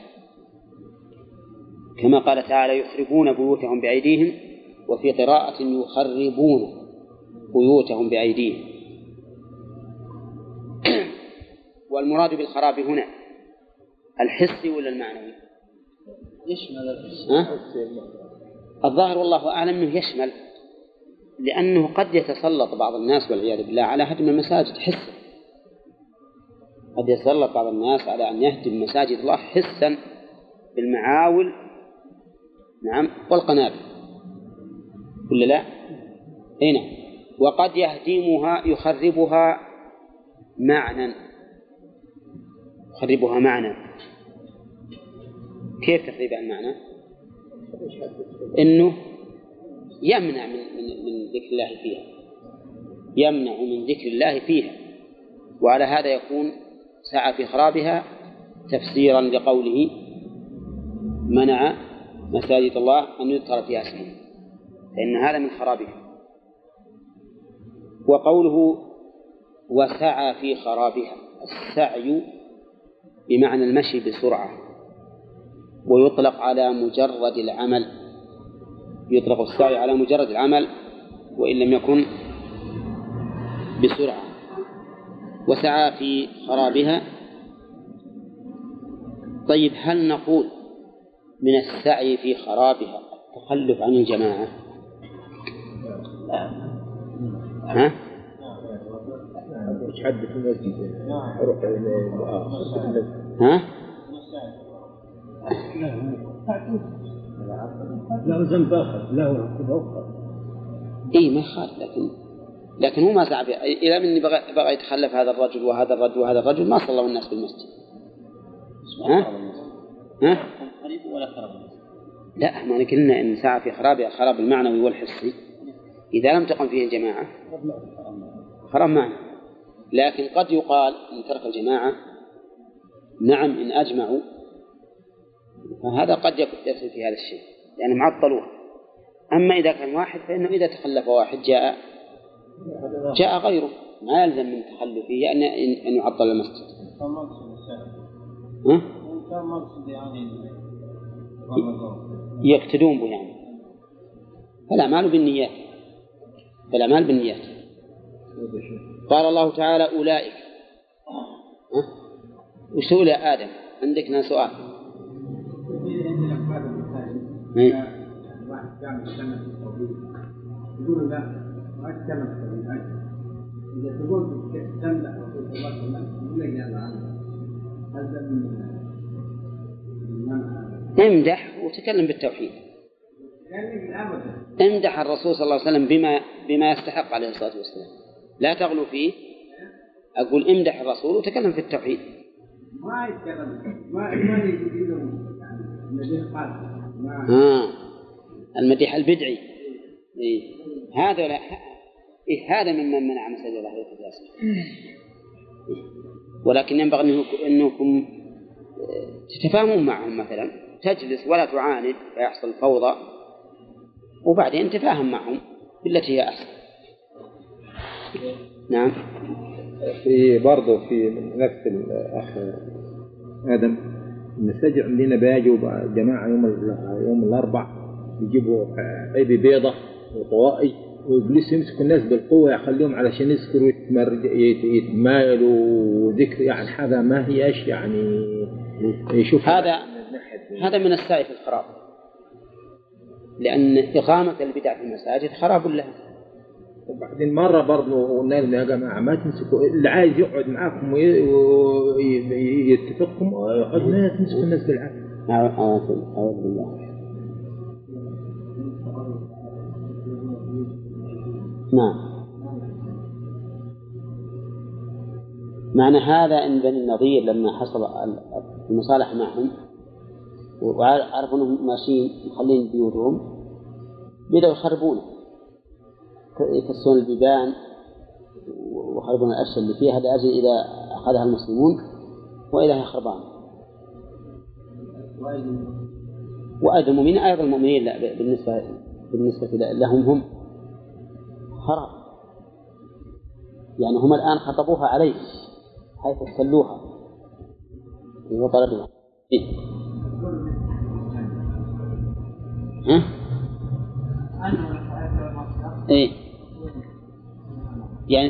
كما قال تعالى: يخربون بيوتهم بأيديهم، وفي قراءة يخربون بيوتهم بأيديهم. والمراد بالخراب هنا الحسي ولا المعنوي؟ يشمل الحس. الظاهر والله أعلم أنه يشمل، لأنه قد يتسلط بعض الناس والعياذ بالله على هدم المساجد حسا، قد يتسلط بعض الناس على أن يهدم مساجد الله حسا بالمعاول، نعم، والقنابل، ولا لا؟ هنا وقد يهدمها يخربها معنى. يخربها معنى، كيف تخريب المعنى؟ إنه يمنع من ذكر الله فيها، يمنع من ذكر الله فيها، وعلى هذا يكون سعى في خرابها تفسيرا لقوله: منع مساجد الله أن يذكر فيها اسمه، فإن هذا من خرابها. وقوله وسعى في خرابها، السعي بمعنى المشي بسرعة، ويطلق على مجرد العمل، يطلق السعي على مجرد العمل وإن لم يكن بسرعة. وسعى في خرابها. طيب، هل نقول من السعي في خرابها التخلف عن الجماعة؟ ها؟ يتحدث في المسجد، أروح ها؟ لا ذنب آخر، لا عقوبة أخرى. إيه ما يخالف، لكن هو ما سعى فيه. إذا مني بغى يتخلف هذا الرجل وهذا الرجل وهذا الرجل، ما صلوا الناس في المسجد. ها؟ ها؟ ولا خرب؟ لا، ما قلنا إن سعى في خرابها خراب المعنوي والحسي. إذا لم تقم فيه الجماعة خراب معنى، لكن قد يقال إن ترك الجماعة نعم إن أجمعوا، فهذا قد يدخل في هذا الشيء يعني معطلوه. أما إذا كان واحد فإنه إذا تخلف واحد جاء غيره، ما يلزم من تخلفه أن يعطل المسجد. ها؟ يقتدون به يعني. فالأعمال بالنيات، فالأعمال بالنيات. قال الله تعالى: أولئك. وش سئل آدم؟ عندك سؤال؟ واحد كان يتكلم في التوحيد يقول لا ما يتكلم في التوحيد، إذا تقول تمدح رسول الله صلى الله عليه وسلم يقول لك يلا عنه، هذا من امدح وتكلم بالتوحيد، امدح الرسول صلى الله عليه وسلم بما يستحق عليه الصلاة والسلام، لا تغلو فيه. أقول امدح الرسول وتكلم في التوحيد. ما يتكلم ما يقول يعني الذي قال المديح البدعي إيه هذا لا هذا ممن منع مساجد الله يتجاسر. ولكن ينبغي أنكم تتفاهمون معهم، مثلا تجلس ولا تعاند فيحصل فوضى، وبعدين تفاهم معهم بالتي هي أحسن. نعم. في برضه في نفس الأخ آدم، المساجد عندنا بيجوا جماعة يوم الأربع يجيبوا عيبي بيضة وطوائي ويجلسوا يمسكوا الناس بالقوة يخليهم علشان يذكروا يتمايلوا وذكر، يعني هذا ما هيش يعني يشوف هذا من السعي في الخراب، لأن إقامة البدع في المساجد خراب لها. وبعدين مرة برضه قلنا لهم يا جماعة ما تمسكوا، اللي عايز يقعد معاكم ويتفقكم يقعد، ما تمسكوا الناس بالعافية. أعوذ بالله. نعم. معنى هذا أن بني النضير لما حصل المصالحة معهم وعرفوا أنهم ماشيين مخلين بيوتهم، بدأوا يخربونه، يكسرون البيبان ويخربون الأشياء اللي فيها لأجل إذا أخذها المسلمون وإذا هي خربان. وأيضا المؤمنين أيضا المؤمنين بالنسبة لهم هم خراب، يعني هم الآن خطبوها عليه حيث احتلوها وطردوها. ها؟ إيه يعني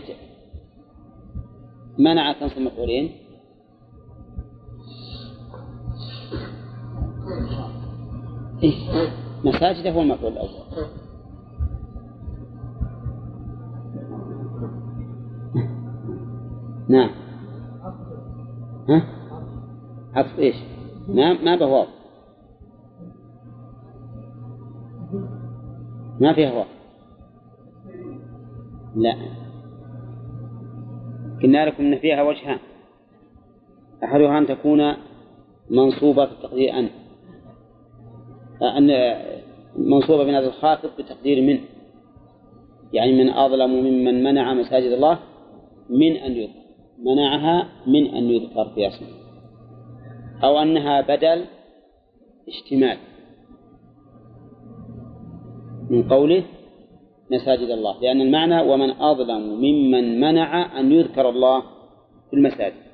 منع كنص المفعولين. إيه مساجد هو المفعول الأول. نعم. ها؟ عطف إيش؟ ما بهواء، ما فيها هواء. لا، قلنا لكم إن فيها وجهان، أحدها أن تكون منصوبة بتقدير أن منصوبة بنادى الخاطب بتقدير من، يعني من أظلم ممن منع مساجد الله من أن يذكر، منعها من أن يذكر في اسمه، أو أنها بدل اشتمال من قوله مساجد الله، لأن المعنى ومن أظلم ممن منع أن يذكر الله في المساجد.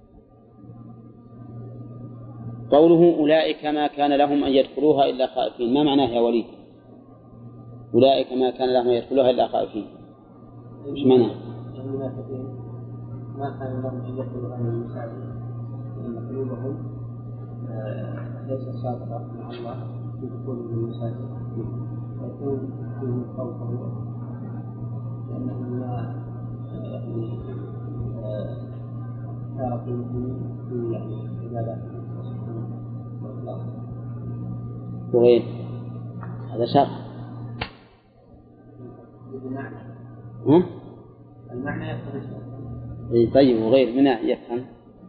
قوله أولئك ما كان لهم أن يدخلوها إلا خائفين، ما معناه يا وليد؟ أولئك ما كان لهم أن يدخلوها إلا خائفين، إيش معناه؟ المنافقين ما كان لهم أن يدخلوا هذه المساجد لأن قلوبهم ليست صادقة مع الله في دخول المساجد، ويكون فيهم خوفه لأنهم لا شاركوا المسلمين في عباداتهم وغير هذا شرح. المعنى يفهم. طيب وغير منع يفهم.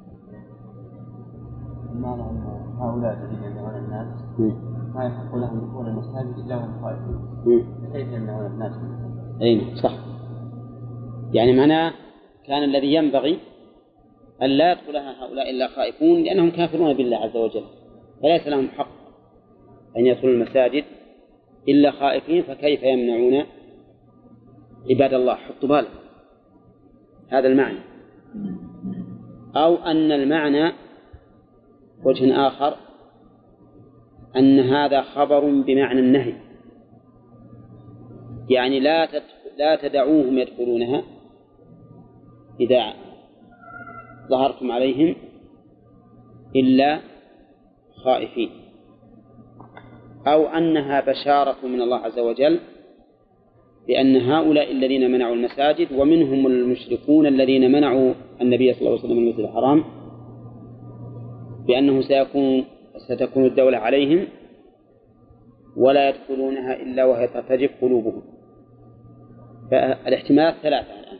المعنى أن هؤلاء الذين يمنعون الناس ما يحق لهم دخول المساجد إلا وهم خائفون، كيف يمنعون الناس؟ أي صح. يعني معناه كان الذي ينبغي أن لا يدخلها هؤلاء إلا خائفون لأنهم كافرون بالله عز وجل، فليس لهم حق أن يدخلوا المساجد إلا خائفين، فكيف يمنعون عباد الله؟ حطوا بالك هذا المعنى. أو أن المعنى وجه آخر أن هذا خبر بمعنى النهي، يعني لا تدعوهم يدخلونها إذا ظهرتم عليهم إلا خائفين، أو أنها بشارة من الله عز وجل بأن هؤلاء الذين منعوا المساجد ومنهم المشركون الذين منعوا النبي صلى الله عليه وسلم من المسجد الحرام بأنه ستكون الدولة عليهم ولا يدخلونها إلا وهي ترتجف قلوبهم. فالاحتمالات ثلاثة الآن.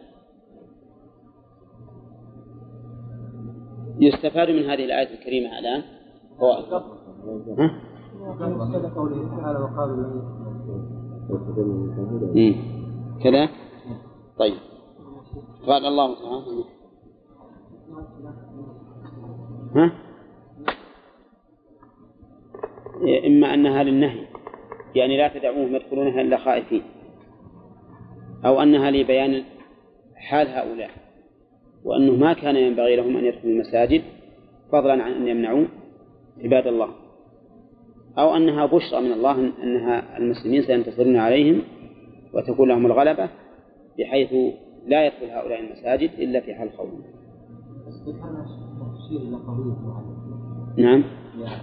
يستفاد من هذه الآية الكريمة الآن كذا. طيب قال الله تعالى إما أنها للنهي يعني لا تدعوهم يدخلونها إلا خائفين، أو أنها لبيان حال هؤلاء وأنه ما كان ينبغي لهم أن يدخلوا المساجد فضلا عن أن يمنعوا عباد الله، أو أنها بشرى من الله أنها المسلمين سينتصرون عليهم وتكون لهم الغلبة بحيث لا يدخل هؤلاء المساجد إلا في حال خوف. نعم.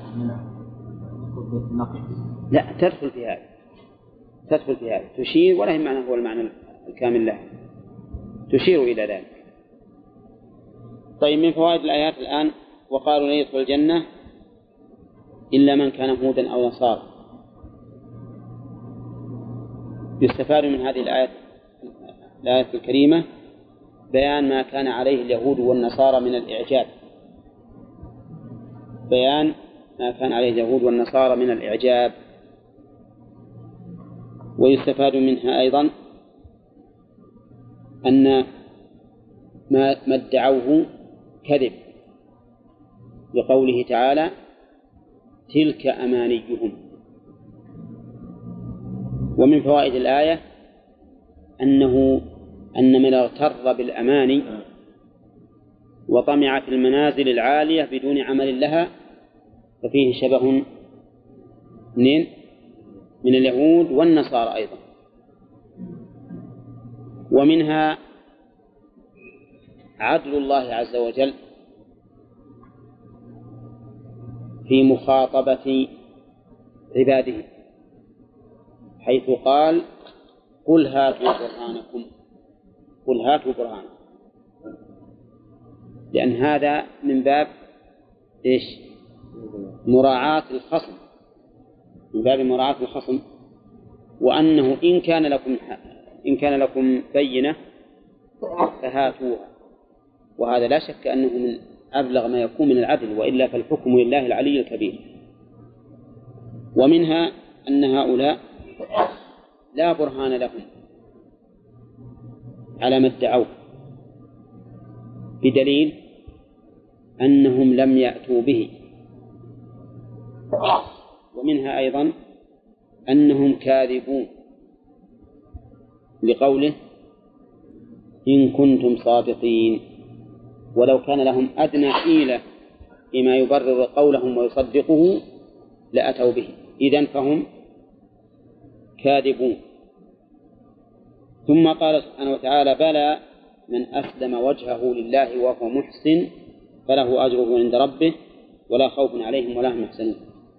لا تدخل في هذا، تدخل في هذا تشير، ولا معنى هو المعنى الكامل له، تشير إلى ذلك. طيب من فوائد الآيات الآن: وقالوا لا يدخل الجنة إلا من كان هودا أو نصارى. يستفاد من هذه الآية الكريمة بيان ما كان عليه اليهود والنصارى من الإعجاب، بيان ما كان عليه اليهود والنصارى من الإعجاب. ويستفاد منها أيضا أن ما ادعوه كذب، لقوله تعالى: تلك أمانيهم. ومن فوائد الآية أن من اغتر بالأماني وطمع في المنازل العالية بدون عمل لها ففيه شبه من اليهود والنصارى أيضا. ومنها عدل الله عز وجل في مخاطبة عباده، حيث قال: قل هاتوا برهانكم، قل هاتوا برهانكم، لأن هذا من باب إيش؟ مراعاة الخصم، من باب مراعاة الخصم، وأنه إن كان لكم بينة فهاتوها. وهذا لا شك أنه من أبلغ ما يكون من العدل، وإلا فالحكم لله العلي الكبير. ومنها أن هؤلاء لا برهان لهم على ما ادعوه، بدليل أنهم لم يأتوا به. ومنها أيضا أنهم كاذبون، لقوله: إن كنتم صادقين. ولو كان لهم أدنى حيلة فيما يبرر قولهم ويصدقه لأتوا به، إذن فهم كاذبون. ثم قال سبحانه وتعالى: بلى من أسلم وجهه لله وهو محسن فله أجره عند ربه ولا خوف عليهم ولا هم يحزنون.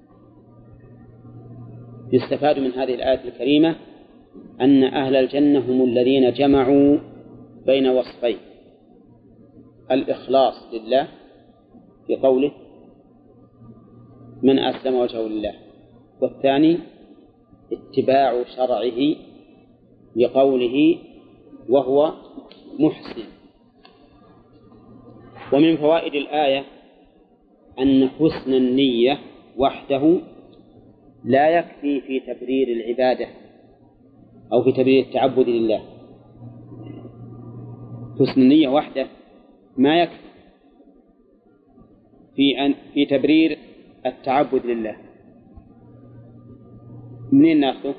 يستفاد من هذه الآية الكريمة أن أهل الجنة هم الذين جمعوا بين وصفين: الإخلاص لله في قوله من أسلم وجهه لله، والثاني اتباع شرعه لقوله وهو محسن. ومن فوائد الآية أن حسن النية وحده لا يكفي في تبرير العبادة أو في تبرير التعبد لله. حسن النية وحده ما يكفي في تبرير التعبد لله. منين ناخذه؟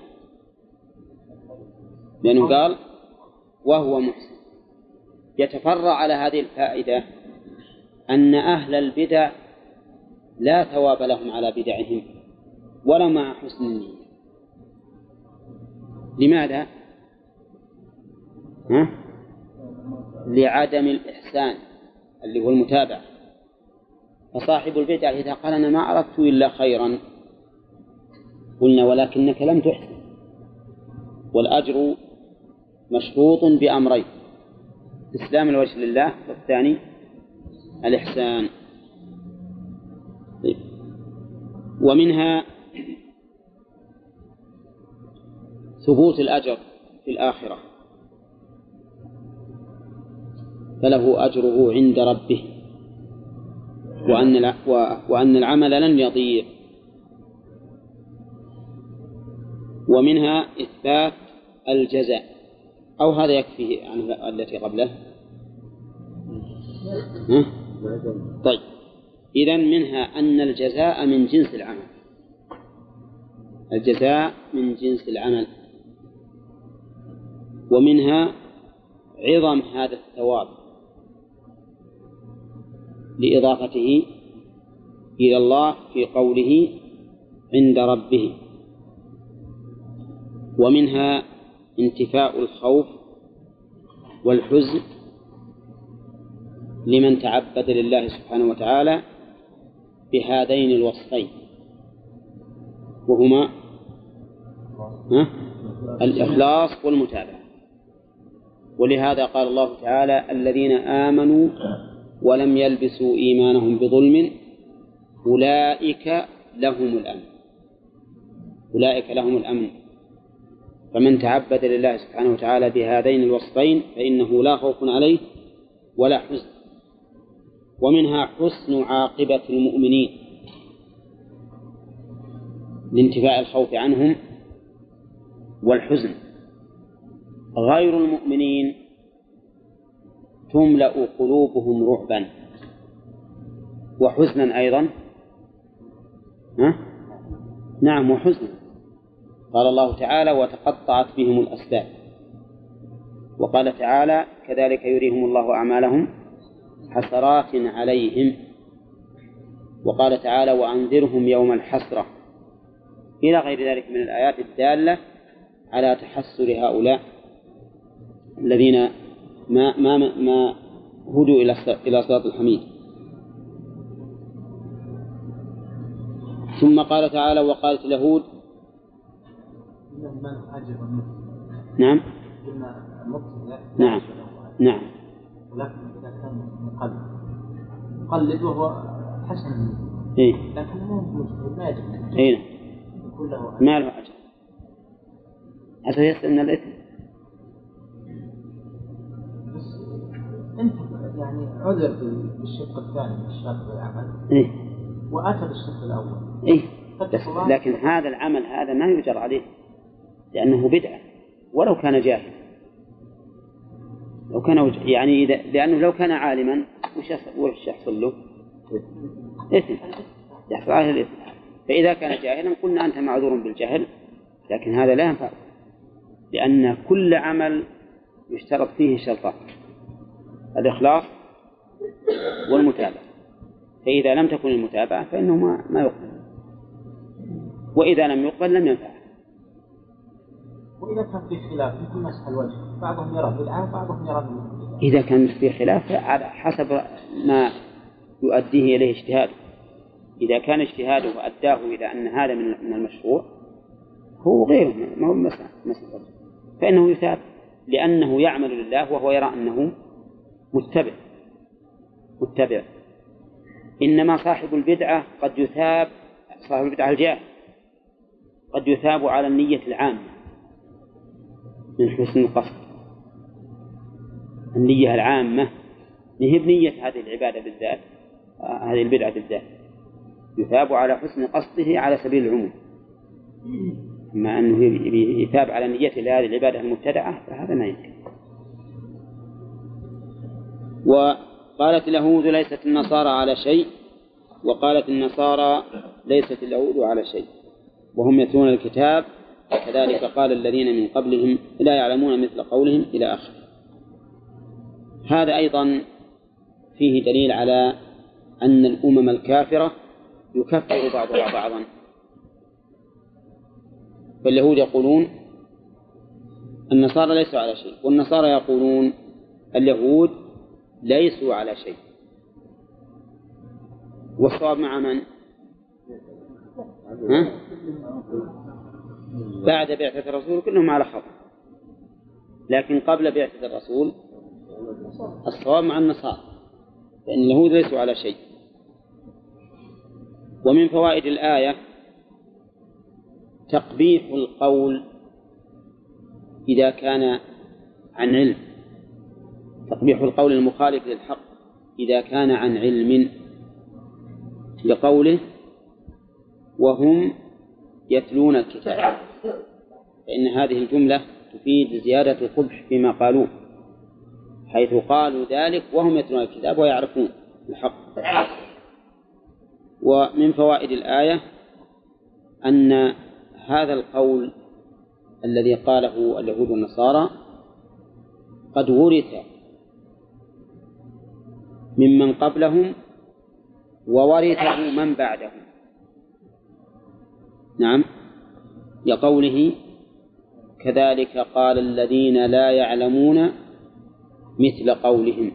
لأنه قال وهو محسن. يتفرع على هذه الفائدة أن أهل البدع لا ثواب لهم على بدعهم ولا مع حسن النية. لماذا؟ لعدم الإحسان اللي هو المتابعة. فصاحب البدع إذا قال أنا ما أردت إلا خيرا قلنا ولكنك لم تحسن، والأجر مشروط بأمرين: إسلام الوجه لله، والثاني الإحسان. ومنها ثبوت الأجر في الآخرة، فله أجره عند ربه، وأن العمل لن يضيع. ومنها إثبات الجزاء، أو هذا يكفي عن التي قبله. طيب، إذن منها أن الجزاء من جنس العمل، الجزاء من جنس العمل. ومنها عظم هذا الثواب لإضافته إلى الله في قوله عند ربه. ومنها انتفاء الخوف والحزن لمن تعبد لله سبحانه وتعالى بهذين الوصفين، وهما الإخلاص والمتابعة. ولهذا قال الله تعالى: الذين آمنوا ولم يلبسوا إيمانهم بظلم أولئك لهم الأمن، أولئك لهم الأمن. فمن تعبد لله سبحانه وتعالى بهذين الوصفين فإنه لا خوف عليه ولا حزن. ومنها حسن عاقبة المؤمنين لانتفاء الخوف عنهم والحزن. غير المؤمنين تملأ قلوبهم رعبا وحزنا أيضا. نعم، وحزنا. قال الله تعالى: وتقطعت بهم الأسباب. وقال تعالى: كذلك يريهم الله أعمالهم حسرات عليهم. وقال تعالى: وأنذرهم يوم الحسرة، إلى غير ذلك من الآيات الدالة على تحسر هؤلاء الذين ما هدوا إلى صراط الحميد. ثم قال تعالى: وقالت اليهود. نعم نعم نعم. ولكن إذا كان مقلد وهو حسن، لكن مو ما يجب كله ما له أجر حتى يستلم الإثم. أنت يعني عذر بالشق الثاني من الشرط والعمل، وأتى بالشق الأول. لكن هذا العمل هذا ما يجر عليه لأنه بدعة ولو كان جاهلا. لو كان يعني لأنه لو كان عالما وش يحصل له؟ إثم، يحصل عليه الإثم. فإذا كان جاهلا قلنا أنت معذور بالجهل، لكن هذا لا ينفع، لأن كل عمل يشترط فيه شرطان: الإخلاص والمتابعة. فإذا لم تكن المتابعة فإنه ما يقبل، وإذا لم يقبل لم ينفع. وإذا كان في خلاف يمكن مسح الوجه، بعضهم يرى بدعة وبعضهم يرى بدعة. إذا كان في خلاف على حسب ما يؤديه إليه اجتهاده. إذا كان اجتهاده أداه إلى أن هذا من المشروع هو غيره، ما هو مسح فإنه يثاب، لأنه يعمل لله وهو يرى أنه متبع. إنما صاحب البدعة قد يثاب، صاحب البدعة الجاهل قد يثاب على النية العامة من حسن القصد. النية العامة هي بنية هذه العبادة بالذات، هذه البدعة بالذات، يثاب على حسن قصده على سبيل العموم. أما أنه يثاب على نيته لهذه العبادة المبتدعة فهذا ما يمكن. وقالت اليهود ليست النصارى على شيء، وقالت النصارى ليست اليهود على شيء وهم يتلون الكتاب، كذلك قال الذين من قبلهم لا يعلمون مثل قولهم إلى آخره. هذا أيضا فيه دليل على أن الأمم الكافرة يكفر بعضها بعضا. فاليهود يقولون النصارى ليسوا على شيء، والنصارى يقولون اليهود ليسوا على شيء. والصواب مع من؟ بعد بعثة الرسول كلهم على خطأ، لكن قبل بعثة الرسول الصواب مع النصارى، لأن اليهود ليسوا على شيء. ومن فوائد الآية تقبيح القول إذا كان عن علم، تقبيح القول المخالف للحق إذا كان عن علم، لقوله وهم يتلون الكتاب. فإن هذه الجملة تفيد زيادة القبح فيما قالوه، حيث قالوا ذلك وهم يتلون الكتاب ويعرفون الحق. ومن فوائد الآية أن هذا القول الذي قاله اليهود والنصارى قد ورث ممن قبلهم وورثه من بعدهم. نعم، لقوله كذلك قال الذين لا يعلمون مثل قولهم.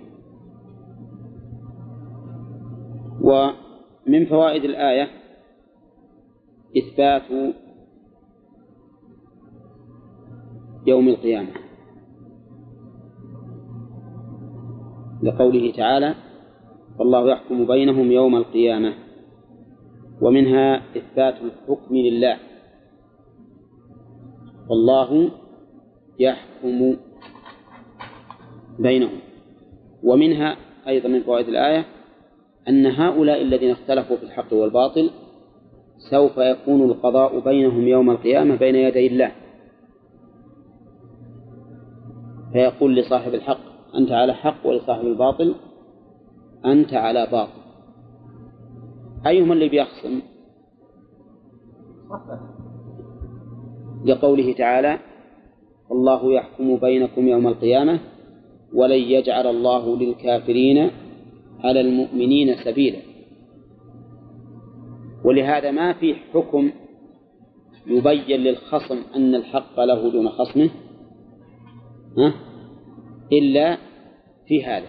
ومن فوائد الآية إثبات يوم القيامة، لقوله تعالى والله يحكم بينهم يوم القيامة. ومنها إثبات الحكم لله، والله يحكم بينهم. ومنها أيضا من فوائد الآية أن هؤلاء الذين اختلفوا في الحق والباطل سوف يكون القضاء بينهم يوم القيامة بين يدي الله، فيقول لصاحب الحق أنت على حق، ولصاحب الباطل أنت على باطل. أيهما اللي بيخصم؟ لقوله تعالى الله يحكم بينكم يوم القيامة ولن يجعل الله للكافرين على المؤمنين سبيلا. ولهذا ما في حكم يبين للخصم أن الحق له دون خصمه إلا في هذا،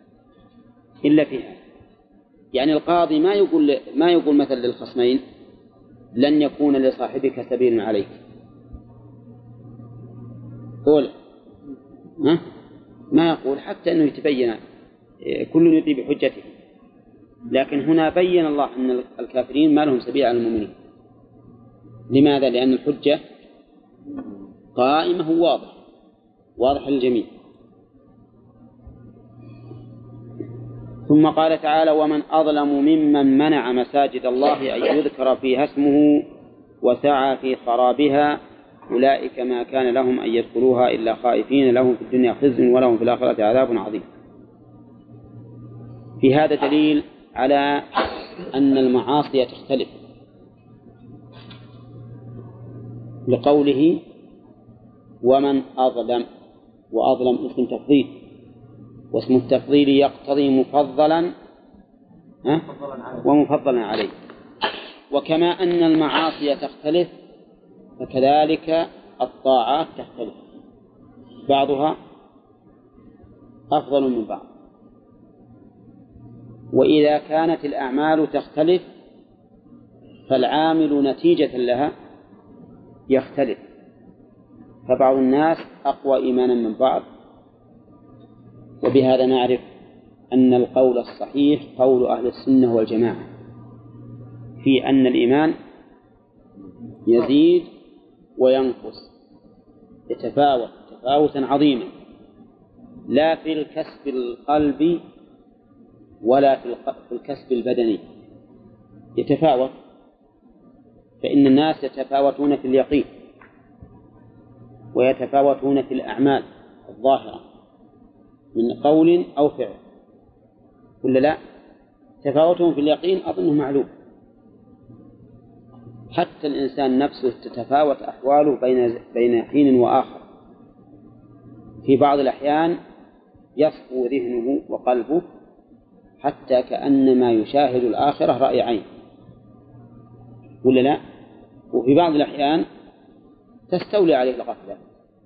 يعني القاضي ما يقول مثلا للخصمين لن يكون لصاحبك سبيل عليك، قول ما يقول حتى أنه يتبين كل يطيب بحجته. لكن هنا بين الله أن الكافرين ما لهم سبيل على المؤمنين. لماذا؟ لأن الحجة قائمة واضح للجميع. ثم قال تعالى ومن أظلم ممن منع مساجد الله أن يذكر فيها اسمه وسعى في خرابها أولئك ما كان لهم أن يدخلوها إلا خائفين لهم في الدنيا خزي ولهم في الآخرة عذاب عظيم. في هذا دليل على أن المعاصي تختلف، لقوله ومن أظلم، وأظلم اسم تفضيل، واسم التفضيل يقتضي مفضلا ومفضلا عليه. وكما أن المعاصي تختلف فكذلك الطاعات تختلف، بعضها أفضل من بعض. وإذا كانت الأعمال تختلف فالعامل نتيجة لها يختلف، فبعض الناس أقوى إيمانا من بعض. وبهذا نعرف أن القول الصحيح قول أهل السنة والجماعة في أن الإيمان يزيد وينقص، يتفاوت تفاوتا عظيما، لا في الكسب القلبي ولا في الكسب البدني، يتفاوت. فإن الناس يتفاوتون في اليقين ويتفاوتون في الأعمال الظاهرة من قول أو فعل، ولا لا؟ تفاوتهم في اليقين أظنه معلوم. حتى الإنسان نفسه تتفاوت أحواله بين حين وآخر. في بعض الأحيان يصفو ذهنه وقلبه حتى كأنما يشاهد الآخرة رأي عين، ولا لا؟ وفي بعض الأحيان تستولي عليه الغفلة.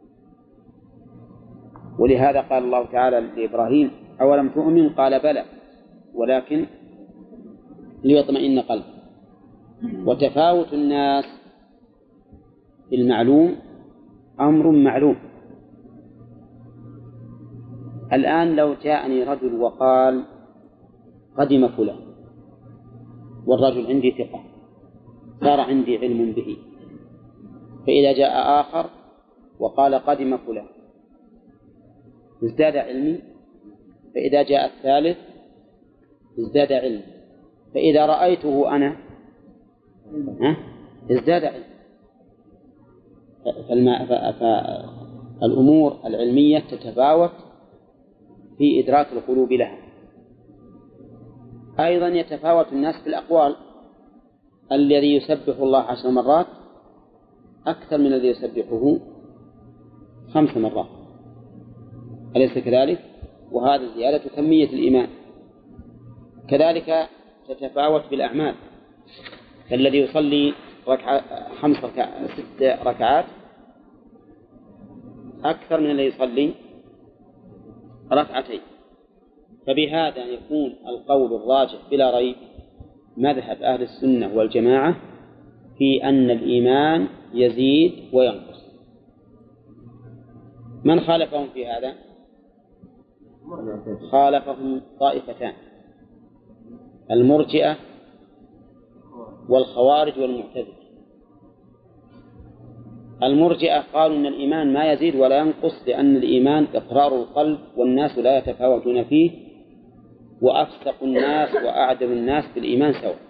ولهذا قال الله تعالى لإبراهيم أولم تؤمن؟ قال بلى ولكن ليطمئن قلبه. وتفاوت الناس في المعلوم أمر معلوم. الآن لو جاءني رجل وقال قدم فلان، والرجل عندي ثقة صار عندي علم به، فإذا جاء آخر وقال قدم فلان ازداد علمي، فإذا جاء الثالث ازداد علمي، فإذا رأيته أنا ازداد علمي. فالأمور العلمية تتفاوت في إدراك القلوب لها. أيضا يتفاوت الناس في الأقوال، الذي يسبح الله 10 مرات أكثر من الذي يسبحه 5 مرات، أليس كذلك؟ وهذا زيادة كمية الإيمان. كذلك تتفاوت بالأعمال، فالذي يصلي 6 ركعات أكثر من الذي يصلي 2 ركعات. فبهذا يكون القول الراجح بلا ريب مذهب أهل السنة والجماعة في أن الإيمان يزيد وينقص. من خالفهم في هذا؟ خالفهم طائفتان: المرجئة والخوارج والمعتزلة. المرجئة قالوا أن الإيمان ما يزيد ولا ينقص، لأن الإيمان إقرار القلب والناس لا يتفاوتون فيه، وأفسق الناس وأعدم الناس بالإيمان سواء.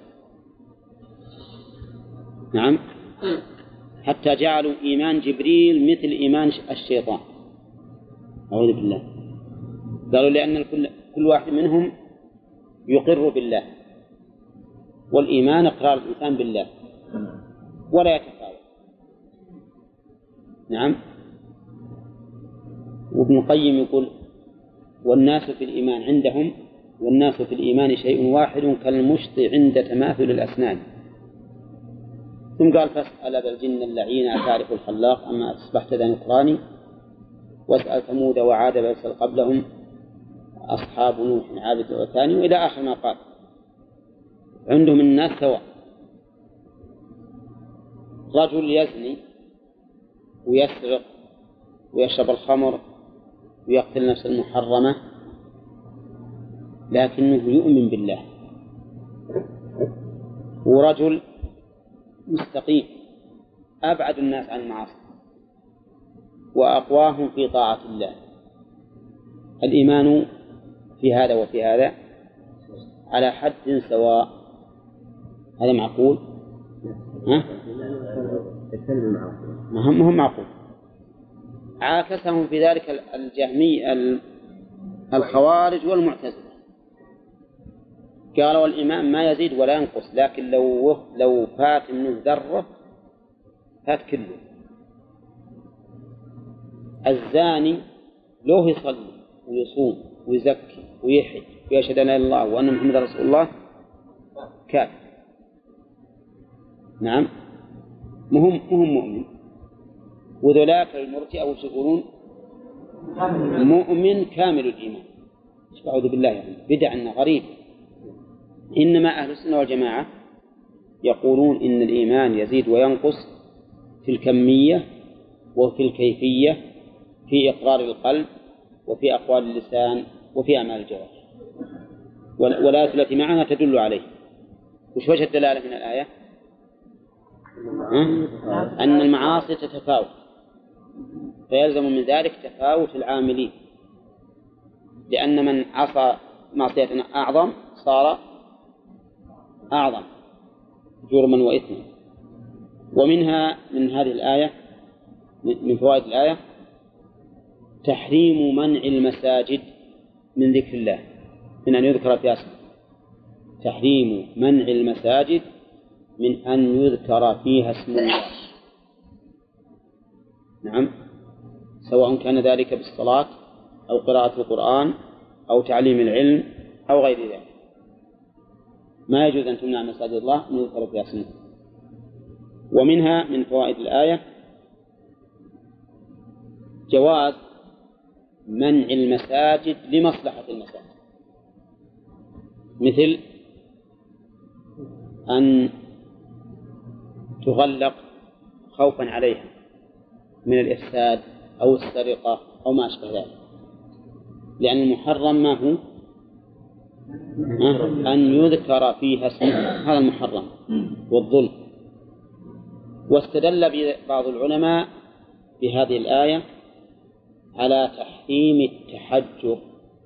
نعم، حتى جعلوا إيمان جبريل مثل إيمان الشيطان، أعوذ بالله. قالوا لأن كل واحد منهم يقر بالله، والإيمان إقرار الإنسان بالله ولا يتفاوت. نعم. وابن القيم يقول: والناس في الإيمان عندهم، والناس في الإيمان شيء واحد كالمشط عند تماثل الأسنان. ثم قال: فاسأل أبا الجن اللعين أتعرف الخلاق أما أصبحت ذا نكراني، واسأل ثمود وعاد فاسأل قبلهم أصحاب نوح عابد وثاني، وإلى آخر ما قال. عندهم الناس سواء، رجل يزني ويسرق ويشرب الخمر ويقتل نفس المحرمة لكنه يؤمن بالله، ورجل مستقيم أبعد الناس عن المعاصي وأقواهم في طاعة الله. الإيمان في هذا وفي هذا على حد سواء. هذا معقول؟ ما هم معقول. عاكسهم في ذلك الجهمي الخوارج والمعتزلة، قالوا الإيمان ما يزيد ولا ينقص، لكن لو فات منه ذرة فات كله. الزاني لو يصلي ويصوم ويزكي ويحج ويشهد أن لا إله إلا الله وأن محمد رسول الله كافر. نعم، مهم مؤمن. وذولاك المرجئة وش يقولون؟ مؤمن كامل الإيمان. أعوذ بالله، يعني بدعة غريبة. إنما أهل السنة والجماعة يقولون إن الإيمان يزيد وينقص في الكمية وفي الكيفية، في إقرار القلب وفي أقوال اللسان وفي أعمال الجوارح. والآيات التي معنا تدل عليه. وش وجه الدلالة من الآية؟ أن المعاصي تتفاوت، فيلزم من ذلك تفاوت العاملين، لأن من عصى معصية أعظم صار أعظم جرما وإثما. ومنها من هذه الآية، من فوائد الآية، تحريم منع المساجد من ذكر الله، من أن يذكر فيها اسمه. تحريم منع المساجد من أن يذكر فيها اسم الله. نعم، سواء كان ذلك بالصلاة أو قراءة القرآن أو تعليم العلم أو غير ذلك، ما يجوز أن تمنع مساجد الله من يذكر فيها اسمه. ومنها من فوائد الآية جواز منع المساجد لمصلحة المساجد، مثل أن تغلق خوفا عليها من الإفساد أو السرقة أو ما أشبه ذلك، لأن المحرم ما هو؟ أن يذكر فيها اسمه، هذا المحرم والظلم. واستدل بعض العلماء بهذه الآية على تحريم التحجر.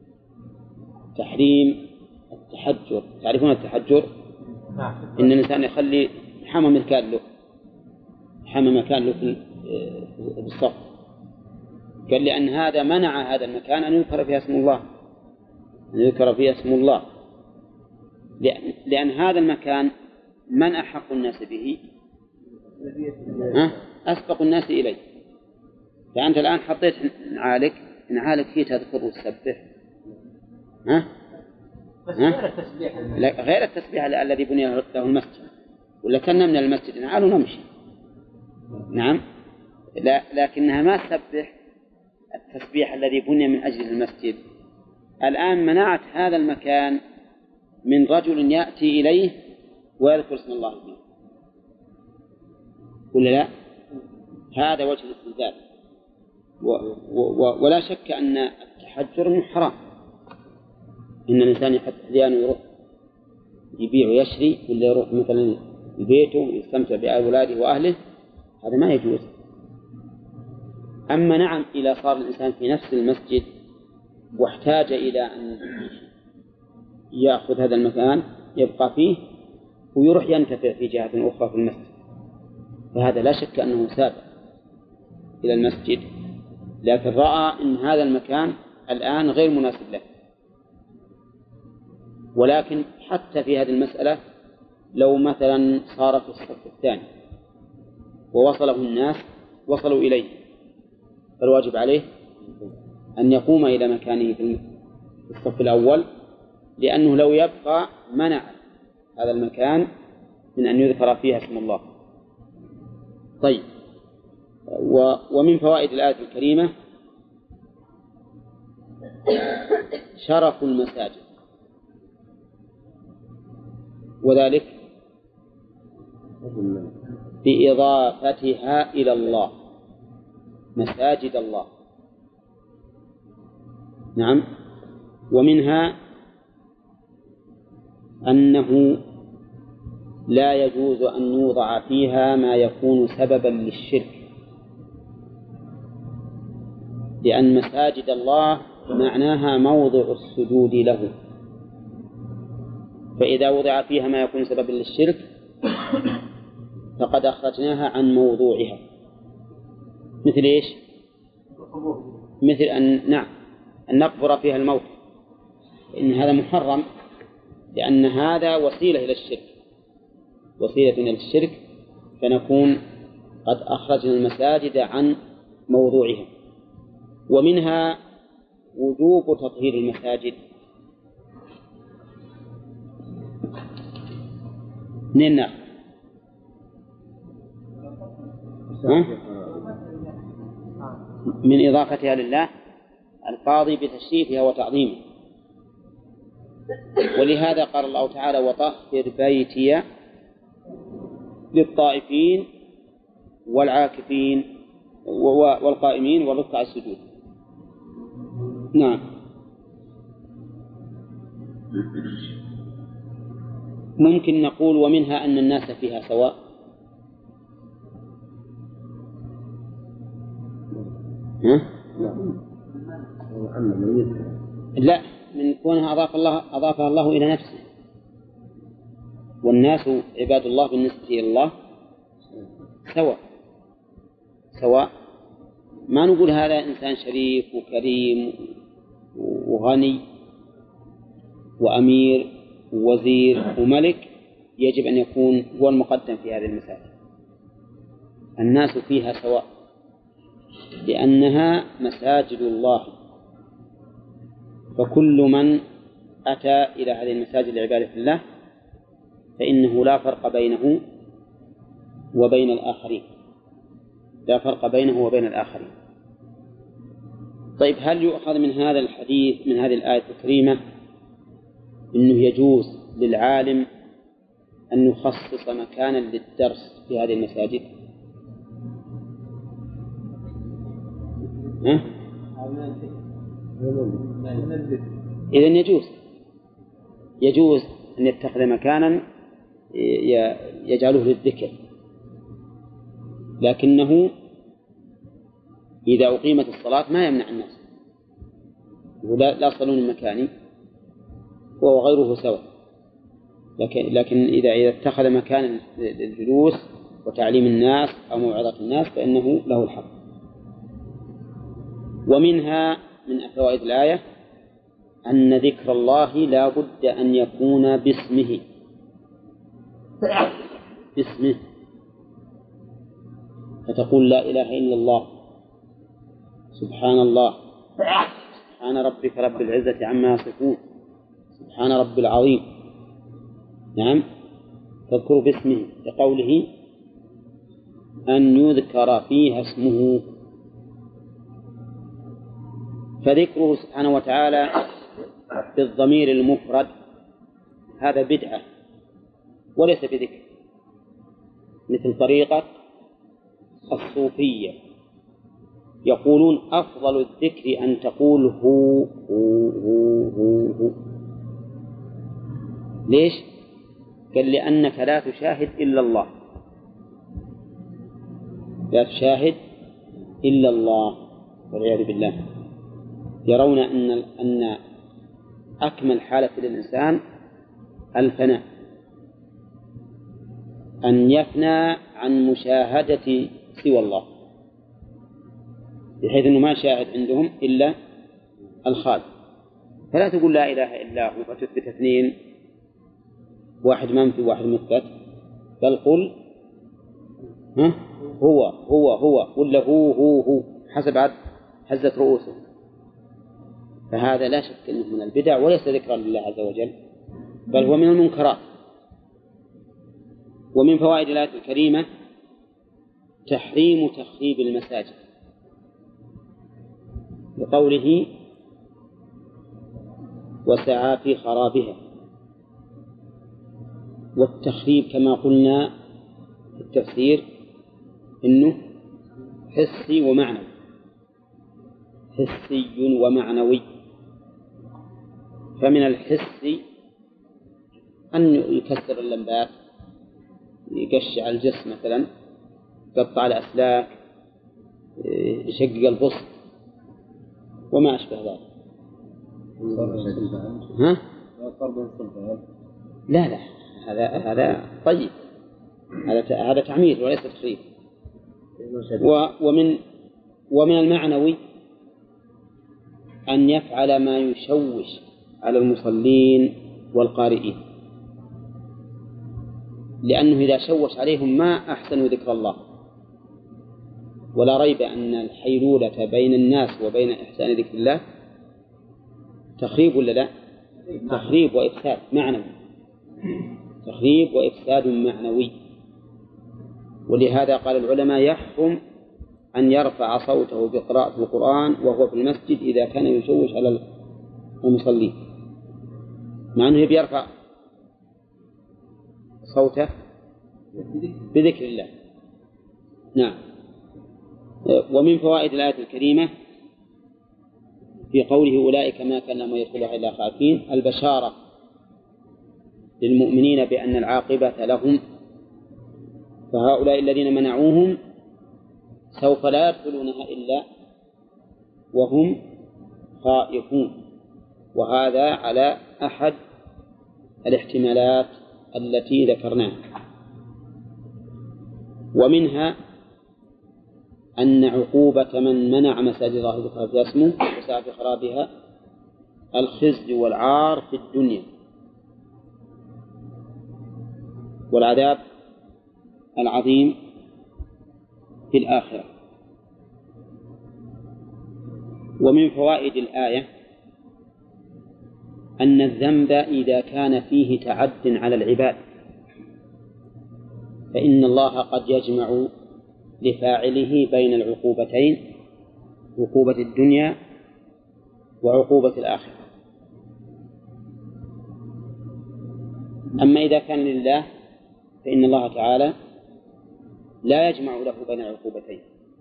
تحريم التحجر، تعرفون التحجر؟ إن الإنسان يخلي حمى مكان له في بالصف. قال لأن هذا منع هذا المكان أن يذكر فيه اسم الله، أن يذكر فيه اسم الله، لأن هذا المكان من أحق الناس به؟ أسبق الناس إليه. فأنت الآن حطيت نعالك فيه تذكر وتسبح، بس غير التسبيح غير التسبيح الذي بني له المسجد، ولا كنا من المسجد نعال ونمشي. نعم، لكنها ما تسبح التسبيح الذي بني من أجل المسجد. الآن منعت هذا المكان من رجل يأتي إليه ويذكر اسم الله فيه، ولا لا؟ هذا وجه الاستدلال. ولا شك أن التحجر من حرام، إن الإنسان يحط أحيانا يروح يبيع ويشري، ولا يروح مثلا بيته يستمتع بأولاده وأهله، هذا ما يجوز. أما نعم، إذا صار الإنسان في نفس المسجد واحتاج إلى أن يأخذ هذا المكان يبقى فيه ويروح ينتفع في جهة أخرى في المسجد، فهذا لا شك أنه سابق إلى المسجد، لكن رأى أن هذا المكان الآن غير مناسب له. ولكن حتى في هذه المسألة لو مثلا صار في الصف الثاني ووصله الناس وصلوا إليه، فالواجب عليه أن يقوم إلى مكانه في الصف الأول، لأنه لو يبقى منع هذا المكان من أن يذكر فيها اسم الله. طيب، ومن فوائد الآية الكريمة شرف المساجد، وذلك بإضافتها إلى الله، مساجد الله. نعم، ومنها أنه لا يجوز أن يوضع فيها ما يكون سببا للشرك، لأن مساجد الله معناها موضع السجود له، فإذا وضع فيها ما يكون سببا للشرك فقد أخرجناها عن موضوعها. مثل إيش؟ مثل أن نقبر فيها الموت، إن هذا محرم، لأن هذا وسيلة إلى الشرك، وسيلة إلى الشرك، فنكون قد أخرجنا المساجد عن موضوعها. ومنها وجوب تطهير المساجد. منين من إضافتها لله، القاضي بتشريفها وتعظيمها. ولهذا قال الله تعالى: وطهر بيتي للطائفين والعاكفين والقائمين والركع السجود. نعم. ممكن نقول ومنها أن الناس فيها سواء. لا، من كونها أضافها الله إلى نفسه، والناس عباد الله بالنسبة إلى الله سواء. ما نقول هذا إنسان شريف وكريم وغني وأمير ووزير وملك يجب أن يكون هو المقدم في هذه المساجد. الناس فيها سواء، لأنها مساجد الله، فكل من أتى إلى هذه المساجد لعبادة الله فإنه لا فرق بينه وبين الآخرين، لا فرق بينه وبين الآخرين. طيب، هل يؤخذ من هذا الحديث، من هذه الآية الكريمة، أنه يجوز للعالم أن يخصص مكانا للدرس في هذه المساجد؟ إذن يجوز أن يتخذ مكانا يجعله للذكر، لكنه إذا أقيمت الصلاة ما يمنع الناس، لا صلون مكاني هو وغيره سواء. لكن إذا اتخذ مكانا للجلوس وتعليم الناس أو موعظة الناس فإنه له الحق. ومنها من فوائد الآية أن ذكر الله لا بد أن يكون باسمه فتقول لا إله إلا الله، سبحان الله، سبحان ربك رب العزة عما يصفون، سبحان رب العظيم. نعم، تذكر باسمه لقوله أن يذكر فيها اسمه. فذكره سبحانه وتعالى بالضمير المفرد هذا بدعة وليس بذكر، مثل طريقة الصوفية يقولون أفضل الذكر أن تقول هو هو هو هو, هو. ليش؟ قال لأنك لا تشاهد إلا الله، لا تشاهد إلا الله والعياذ بالله. يرون أن أكمل حالة للإنسان الفناء، أن يفنى عن مشاهدة سوى الله، بحيث أنه ما شاهد عندهم إلا الخالق. فلا تقول لا إله إلا هو فتثبت اثنين، واحد منفي واحد مثبت، بل قل هو ولا هو حسب عد هزة رؤوسه. فهذا لا شك أنه من البدع وليس ذكرا لله عز وجل، بل هو من المنكرات. ومن فوائد الآية الكريمة تحريم تخريب المساجد بقوله وسعى في خرابها. والتخريب كما قلنا في التفسير إنه حسي ومعنوي، حسي ومعنوي. فمن الحس أن يكسر اللمبات، يقشع الجسم مثلا، يقطع الأسلاك، يشقق البسط وما أشبه ذلك. ها؟ لا هذا طيب، هذا تعمير وليس تخريب. ومن المعنوي أن يفعل ما يشوش على المصلين والقارئين، لأنه إذا شوش عليهم ما أحسنوا ذكر الله. ولا ريب أن الحيلولة بين الناس وبين إحسان ذكر الله تخريب ولا لا؟ تخريب وإفساد معنوي، تخريب وإفساد معنوي. ولهذا قال العلماء يحرم أن يرفع صوته بقراءة القرآن وهو في المسجد إذا كان يشوش على المصلين، مع أنه بيرفع صوته بذكر الله. نعم. ومن فوائد الآية الكريمة في قوله أولئك ما كان لهم يدخلها إلا خائفين البشارة للمؤمنين بأن العاقبة لهم، فهؤلاء الذين منعوهم سوف لا يدخلونها إلا وهم خائفون، وهذا على أحد الاحتمالات التي ذكرناها. ومنها أن عقوبة من منع مساجد الله ذكرها في اسمه وسعى في خرابها الخزي والعار في الدنيا والعذاب العظيم في الآخرة. ومن فوائد الآية أن الذنب إذا كان فيه تعد على العباد فإن الله قد يجمع لفاعله بين العقوبتين، عقوبة الدنيا وعقوبة الآخرة. أما إذا كان لله فإن الله تعالى لا يجمع له بين العقوبتين.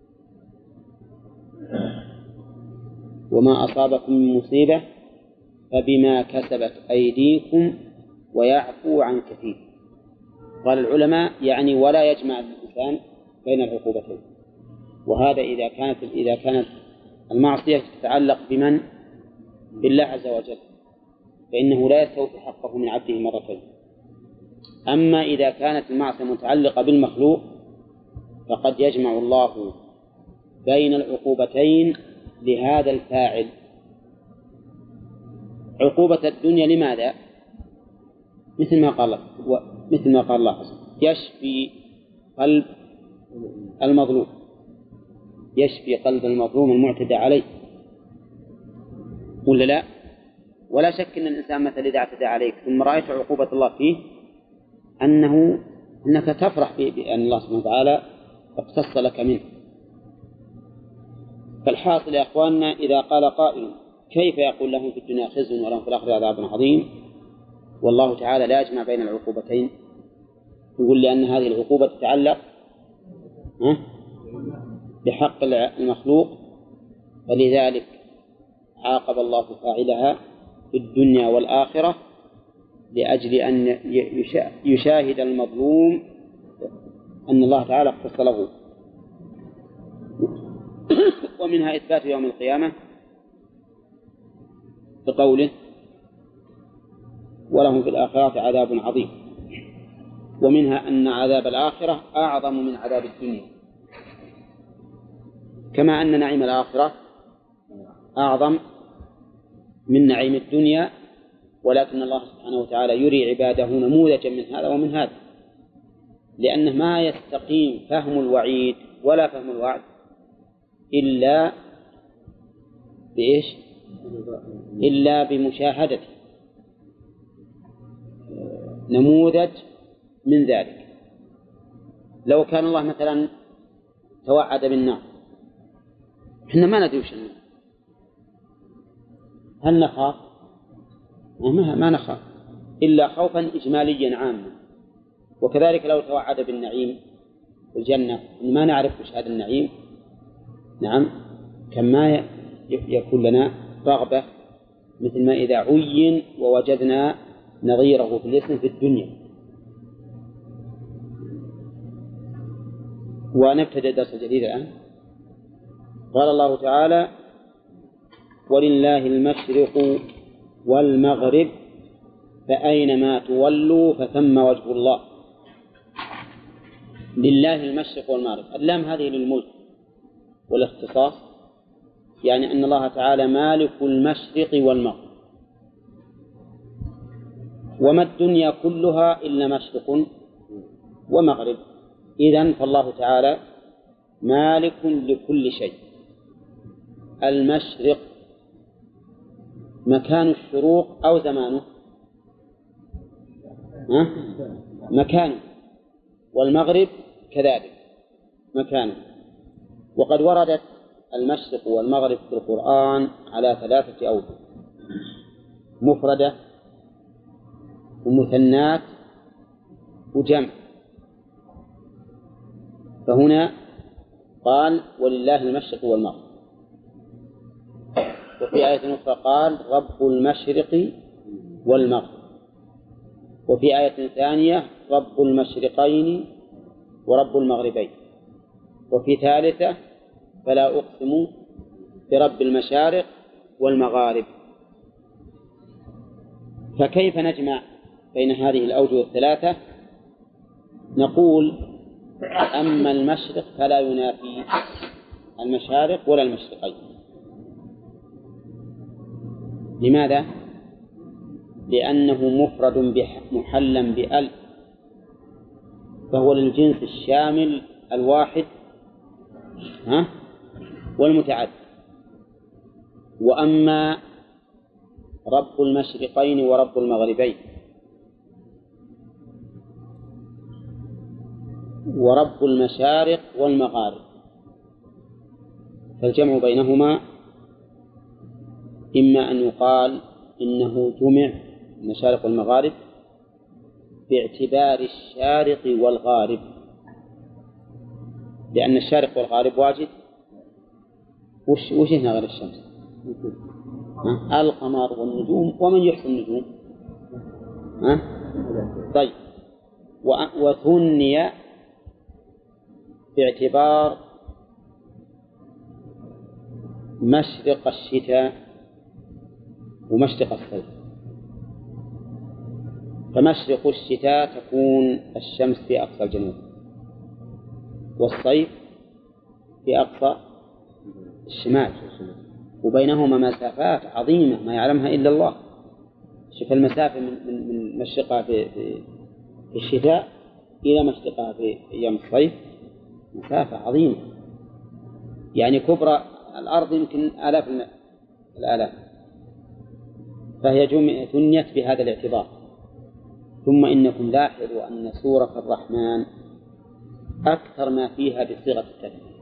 وما أصابكم من مصيبة فبما كسبت أيديكم ويعفو عن كثير. قال العلماء يعني ولا يجمع الإنسان بين العقوبتين. وهذا إذا كانت المعصية تتعلق بمن؟ بالله عز وجل، فإنه لا يستوفي حقه من عبده مرتين. أما إذا كانت المعصية متعلقة بالمخلوق فقد يجمع الله بين العقوبتين لهذا الفاعل. عقوبة الدنيا لماذا؟ مثل ما قال الله يشفي قلب المظلوم، يشفي قلب المظلوم المعتدى عليه، ولا لا؟ ولا شك أن الإنسان مثل إذا اعتدى عليك ثم رأيت عقوبة الله فيه أنك تفرح بأن الله سبحانه وتعالى اقتص لك منه. فالحاصل يا أخواننا إذا قال قائل كيف يقول لهم في الدنيا خزي ولهم في الآخرة عذاب عظيم، والله تعالى لا يجمع بين العقوبتين، يقول لأن هذه العقوبة تتعلق بحق المخلوق، فلذلك عاقب الله فاعلها في الدنيا والآخرة لأجل أن يشاهد المظلوم أن الله تعالى اختص له. ومنها إثبات يوم القيامة بقوله ولهم في الآخرة عذاب عظيم، ومنها أن عذاب الآخرة أعظم من عذاب الدنيا، كما أن نعيم الآخرة أعظم من نعيم الدنيا، ولكن الله سبحانه وتعالى يري عباده نموذجا من هذا ومن هذا، لأنه ما يستقيم فهم الوعيد ولا فهم الوعد إلا بإيش؟ إلا بمشاهدة نموذج من ذلك. لو كان الله مثلا توعد بالنار، إحنا ما ندري وش النار، هل نخاف؟ ما نخاف إلا خوفا إجماليا عاما. وكذلك لو توعد بالنعيم والجنة ما نعرف وش هذا النعيم، نعم، كما يكون لنا رغبة مثل ما إذا عين ووجدنا نظيره في الاسم في الدنيا. ونبتدأ الدرس الجديد الآن. قال الله تعالى ولله المشرق والمغرب فأينما تولوا فثم وجه الله. لله المشرق والمغرب، اللام هذه للملك والاختصاص، يعني أن الله تعالى مالك المشرق والمغرب، وما الدنيا كلها إلا مشرق ومغرب، إذن فالله تعالى مالك لكل شيء. المشرق مكان الشروق أو زمانه؟ مكانه. والمغرب كذلك مكانه. وقد وردت المشرق والمغرب في القرآن على 3 أوجه: مفردة ومثنات وجمع. فهنا قال ولله المشرق والمغرب، وفي آية أخرى قال رب المشرق والمغرب، وفي آية ثانية رب المشرقين ورب المغربين، وفي ثالثة فلا أقسم برب المشارق والمغارب. فكيف نجمع بين هذه الأوجه الثلاثة؟ نقول أما المشرق فلا ينافي المشارق ولا المشرقين. لماذا؟ لأنه مفرد محلا بأل، فهو للجنس الشامل الواحد والمتعدد. وأما رب المشرقين ورب المغربين ورب المشارق والمغارب، فالجمع بينهما إما أن يقال إنه جمع المشارق والمغارب باعتبار الشارق والغارب، لأن الشارق والغارب واجد. وش هنا غير الشمس؟ القمر والنجوم ومن يحصي النجوم. طيب، وثني باعتبار مشرق الشتاء ومشرق الصيف. فمشرق الشتاء تكون الشمس في أقصى الجنوب، والصيف في أقصى الشمال، وبينهما مسافات عظيمة ما يعلمها إلا الله. شوف المسافة من مشرقها في الشتاء إلى مشرقها في أيام الصيف، مسافة عظيمة، يعني كبرى الأرض يمكن آلاف الآلاف، فهي ثنيت بهذا الاعتبار. ثم إنكم لاحظوا أن سورة الرحمن أكثر ما فيها بصيغة التثنية،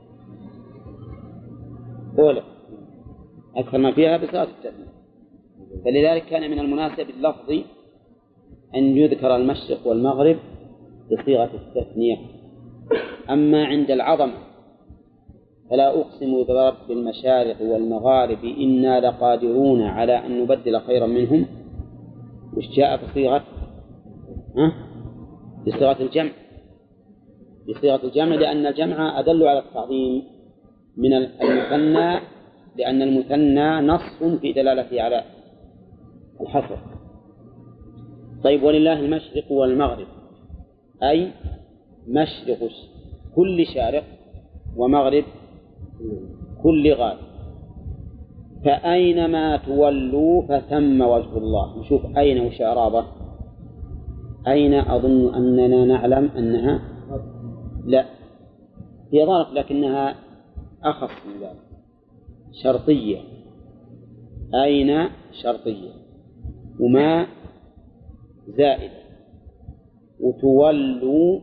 أولى أكثر ما فيها بصيغة التثنية، فلذلك كان من المناسب اللفظي أن يذكر المشرق والمغرب بصيغة التثنية. أما عند العظمة فلا أقسم برب المشارق والمغارب إنا لقادرون على أن نبدل خيرا منهم، وش جاء بصيغة الجمع، بصيغة الجمع، لأن الجمع أدل على التعظيم من المثنى، لأن المثنى نص في دلالته على الحصر. طيب، ولله المشرق والمغرب، أي مشرق كل شارق ومغرب كل غارب، فأينما تولوا فثم وجه الله. نشوف أين وش إعرابه. أين أظن أننا نعلم أنها لا هي ظرف، لكنها أخص من ذلك، شرطية. أين شرطية، وما زائدة، وتولوا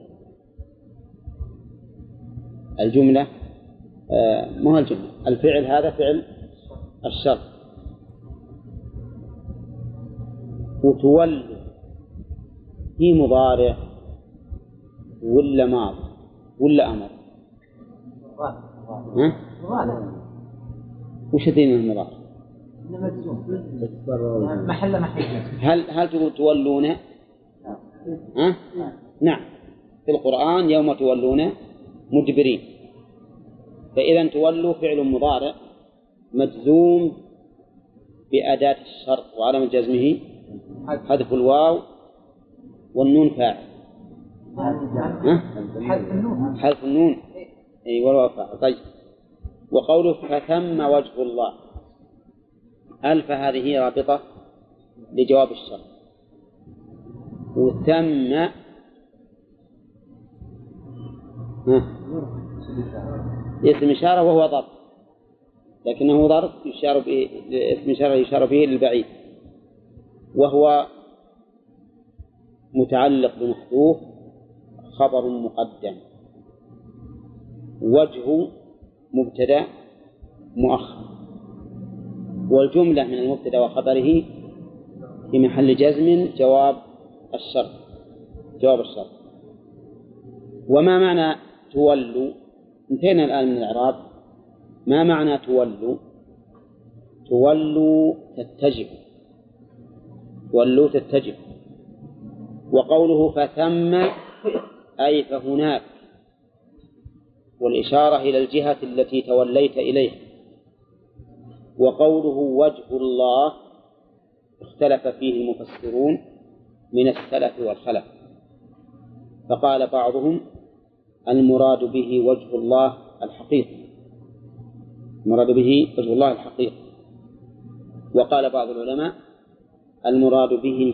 الجملة ما هو الجملة، الفعل هذا فعل الشرط، وتولوا هي مضارع ولا ماضي ولا أمر؟ وش دين المضارع؟ هل تقول تولون؟ نعم، في القرآن يوم تولون مدبرين، فإذا تولوا فعل مضارع مجزوم بأداة الشرط، وعلامة جزمه حذف الواو والنون فاعل. حذف النون أي والواو فاعل. طيب، وقوله فثم وجه الله، ألف هذه رابطة لجواب الشرط، وثم اسم إشارة وهو ظرف، لكنه ظرف يشار به، اسم إشارة يشار به للبعيد، وهو متعلق بمحذوف خبر مقدم، وجه مبتدأ مؤخر، والجملة من المبتدأ وخبره في محل جزم جواب الشرط. وما معنى تولوا؟ انتهينا الآن من الإعراب. ما معنى تولوا؟ تولوا تتجه. وقوله فثم أي فهناك، والإشارة إلى الجهة التي توليت إليها. وقوله وجه الله اختلف فيه المفسرون من السلف والخلف، فقال بعضهم المراد به وجه الله الحقيقي، وقال بعض العلماء المراد به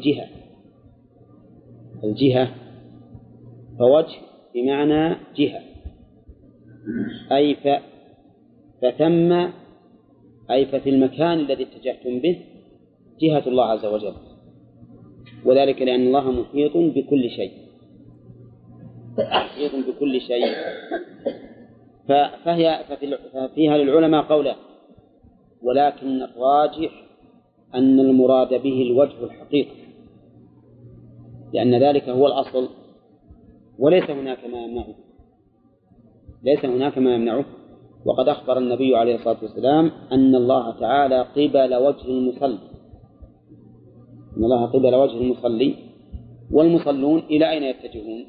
الجهة، فوجه بمعنى جهة، أي فثم أي ففي المكان الذي اتجهتم به جهة الله عز وجل، وذلك لأن الله محيط بكل شيء. ففيها للعلماء قولا، ولكن الراجح أن المراد به الوجه الحقيقي، لأن ذلك هو الأصل، وليس هناك ما يمنعه. وقد أخبر النبي عليه الصلاة والسلام أن الله تعالى قبل وجه المصلي، والمصلون إلى أين يتجهون؟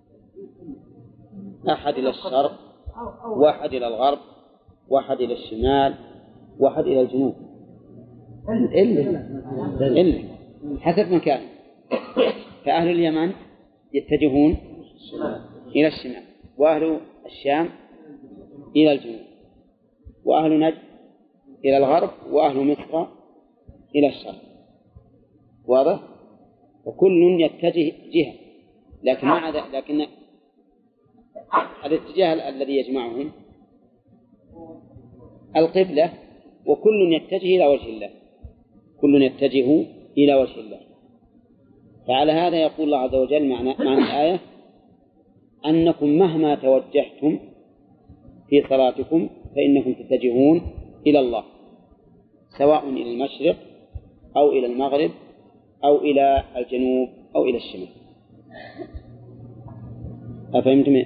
أحد إلى الشرق، واحد إلى الغرب، واحد إلى الشمال، واحد إلى الجنوب، إلا حسب مكان. فأهل اليمن يتجهون إلى الشمال، وأهل الشام إلى الجنوب، وأهل نجد إلى الغرب، وأهل مصر إلى الشرق. واضح؟ وكل يتجه جهة، لكن الاتجاه الذي يجمعهم القبلة، وكل يتجه إلى وجه الله، كل يتجه إلى وجه الله. فعلى هذا يقول الله عز وجل معنى الآية أنكم مهما توجهتم في صلاتكم فإنكم تتجهون إلى الله، سواء إلى المشرق أو إلى المغرب أو إلى الجنوب أو إلى الشمال. أفهمتم؟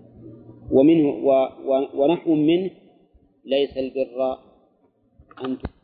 ومنه ونحو منه ليس البر أن